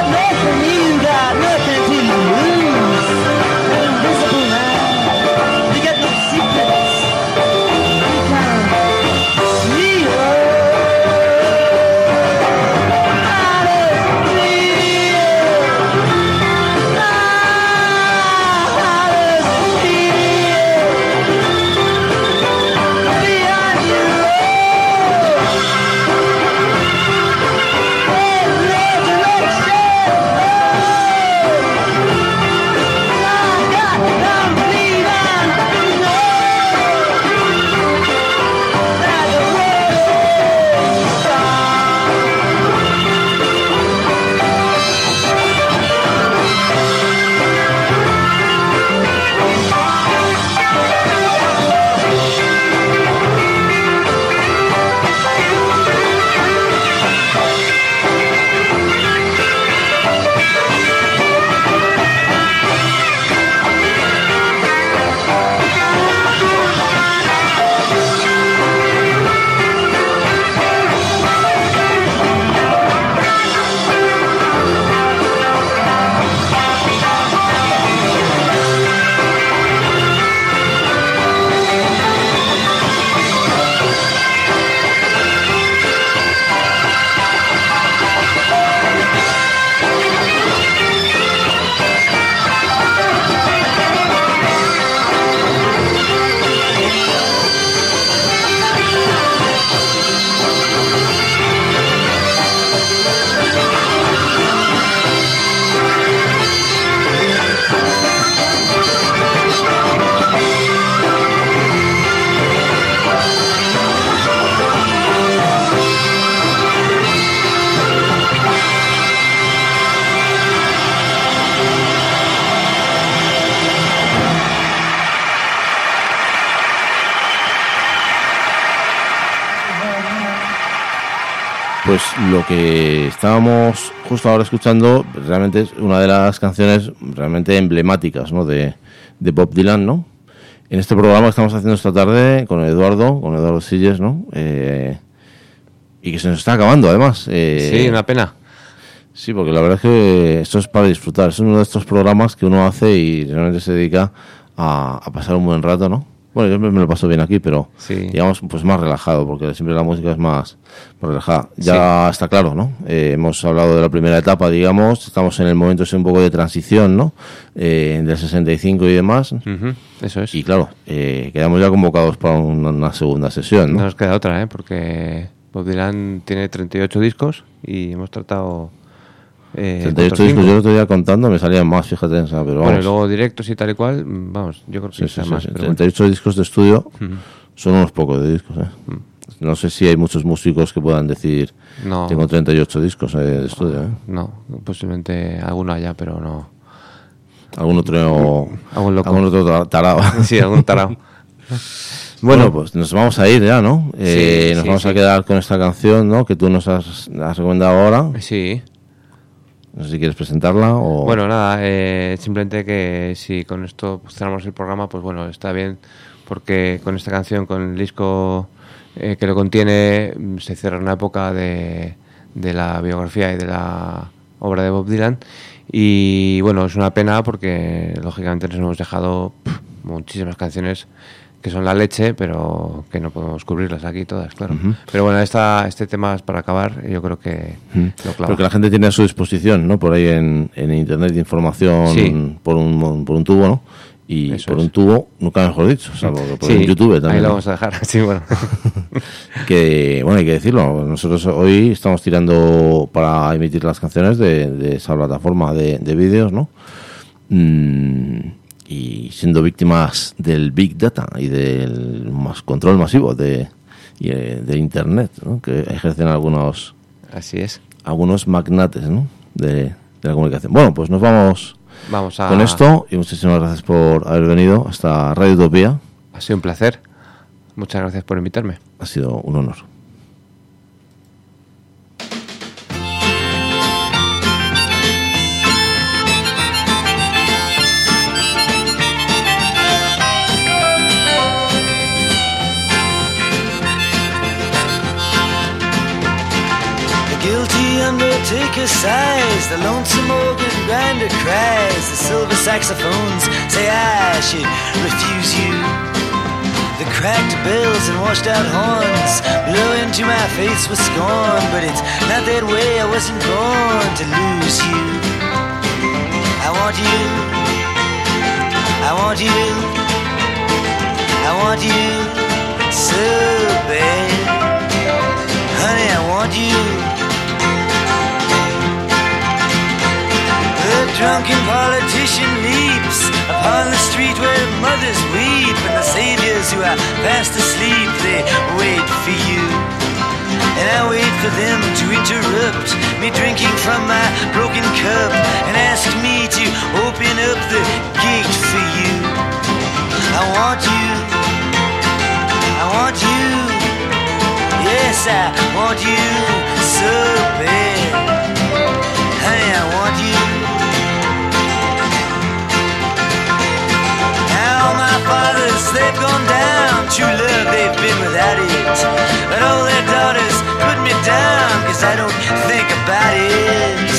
Speaker 7: nothing, you got nothing to lose. Invisible man, you got no secrets. You kind of sweet.
Speaker 2: Pues lo que estábamos justo ahora escuchando realmente es una de las canciones realmente emblemáticas, ¿no? de, de Bob Dylan, ¿no? En este programa que estamos haciendo esta tarde con Eduardo, con Eduardo Silles, ¿no? Eh, y que se nos está acabando, además. Eh,
Speaker 3: Sí, una pena.
Speaker 2: Sí, porque la verdad es que esto es para disfrutar. Es uno de estos programas que uno hace y realmente se dedica a, a pasar un buen rato, ¿no? Bueno, yo me me lo paso bien aquí, pero
Speaker 3: Sí.
Speaker 2: digamos pues más relajado, porque siempre la música es más, más relajada. Ya está claro, ¿no? Eh, hemos hablado de la primera etapa, digamos, estamos en el momento ese un poco de transición, ¿no? Eh, del sesenta y cinco y demás.
Speaker 3: Ujú, eso es.
Speaker 2: Y claro, eh, quedamos ya convocados para una, una segunda sesión,
Speaker 3: No
Speaker 2: ¿no?
Speaker 3: nos queda otra, ¿eh? Porque Bob Dylan tiene treinta y ocho discos y hemos tratado... Eh,
Speaker 2: treinta y ocho
Speaker 3: otros
Speaker 2: discos,
Speaker 3: cinco.
Speaker 2: yo el otro día contando me salían más, fíjate, o sea, pero vamos.
Speaker 3: Bueno, y luego directos y tal y cual, mm, vamos, yo creo que
Speaker 2: Sí,
Speaker 3: sea
Speaker 2: sí,
Speaker 3: más.
Speaker 2: sí, sí.
Speaker 3: Pero
Speaker 2: treinta y ocho discos de estudio
Speaker 3: bueno.
Speaker 2: son unos pocos de discos, ¿eh? No sé si hay muchos músicos que puedan decir
Speaker 3: No.
Speaker 2: tengo treinta y ocho discos eh, de estudio, ¿eh?
Speaker 3: No, posiblemente alguno haya, pero no.
Speaker 2: Algún otro,
Speaker 3: Algún loco.
Speaker 2: algún otro tarado.
Speaker 3: Sí, algún tarao.
Speaker 2: Bueno, pues nos vamos a ir ya, ¿no? Eh,
Speaker 3: Sí,
Speaker 2: nos
Speaker 3: sí,
Speaker 2: vamos a
Speaker 3: sí.
Speaker 2: quedar con esta canción, ¿no? Que tú nos has, has recomendado ahora.
Speaker 3: Sí.
Speaker 2: No sé si quieres presentarla o...
Speaker 3: Bueno, nada, eh, simplemente que si con esto pues, cerramos el programa, pues bueno, está bien, porque con esta canción, con el disco eh, que lo contiene, mm, se cierra una época de, de la biografía y de la obra de Bob Dylan. Y bueno, es una pena porque lógicamente nos hemos dejado pff, muchísimas canciones que son la leche, pero que no podemos cubrirlas aquí todas, claro.
Speaker 2: Ujú.
Speaker 3: Pero bueno, esta, este tema es para acabar, yo creo que lo clava.
Speaker 2: Porque la gente tiene a su disposición, ¿no? Por ahí en, en internet información
Speaker 3: Sí.
Speaker 2: por, un, por un tubo, ¿no? Y
Speaker 3: Eso
Speaker 2: por
Speaker 3: es.
Speaker 2: un tubo, nunca mejor dicho, salvo que por
Speaker 3: Sí,
Speaker 2: en YouTube también.
Speaker 3: ahí lo
Speaker 2: ¿no?
Speaker 3: vamos a dejar, sí, bueno.
Speaker 2: Que, bueno, hay que decirlo, nosotros hoy estamos tirando para emitir las canciones de, de esa plataforma de, de vídeos, ¿no? Mm, y siendo víctimas del Big Data y del más control masivo de, y, eh, de Internet, ¿no? Que ejercen algunos
Speaker 3: Así es.
Speaker 2: algunos magnates, ¿no? de, de la comunicación. Bueno, pues nos vamos
Speaker 3: Vamos a...
Speaker 2: con esto y muchísimas gracias por haber venido hasta Radio Utopía.
Speaker 3: Ha sido un placer. Muchas gracias por invitarme.
Speaker 2: Ha sido un honor.
Speaker 6: The guilty undertaker sighs, the lonesome organ grinder cries, the silver saxophones say I should refuse you. The cracked bells and washed out horns blow into my face with scorn, but it's not that way, I wasn't born to lose you. I want you, I want you, I want you so bad. Honey, I want you. The drunken politician leaps upon the street where mothers weep, and the saviors who are fast asleep, they wait for you. And I wait for them to interrupt me drinking from my broken cup and ask me to open up the gate for you. I want you, I want you, yes, I want you so bad. Honey, I want you. Now my fathers, they've gone down, true love, they've been without it, but all their daughters put me down, cause I don't think about it.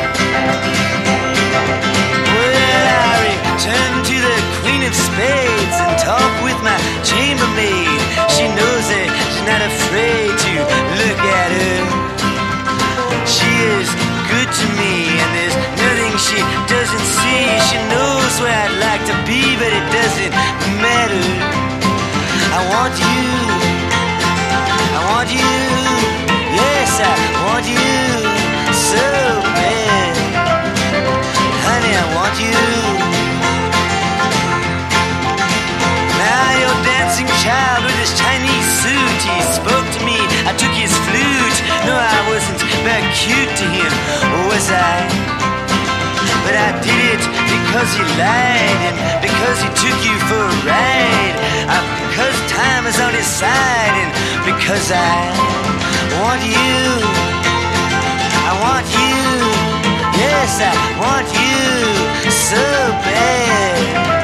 Speaker 6: Well, I return to the Queen of Spades and talk with my chambermaid. She knows that she's not afraid to look at her. She is good to me, and there's nothing she doesn't see. She knows where I'd like to be, but it doesn't matter. I want you, I want you, yes, I want you so bad. Honey, I want you. Now your dancing child with his Chinese suit, he spoke to me, I took his flute. No, I wasn't very cute to him, was I? But I did it because he lied, and because he took you for a ride, uh, because time is on his side, and because I want you, I want you, yes, I want you so bad.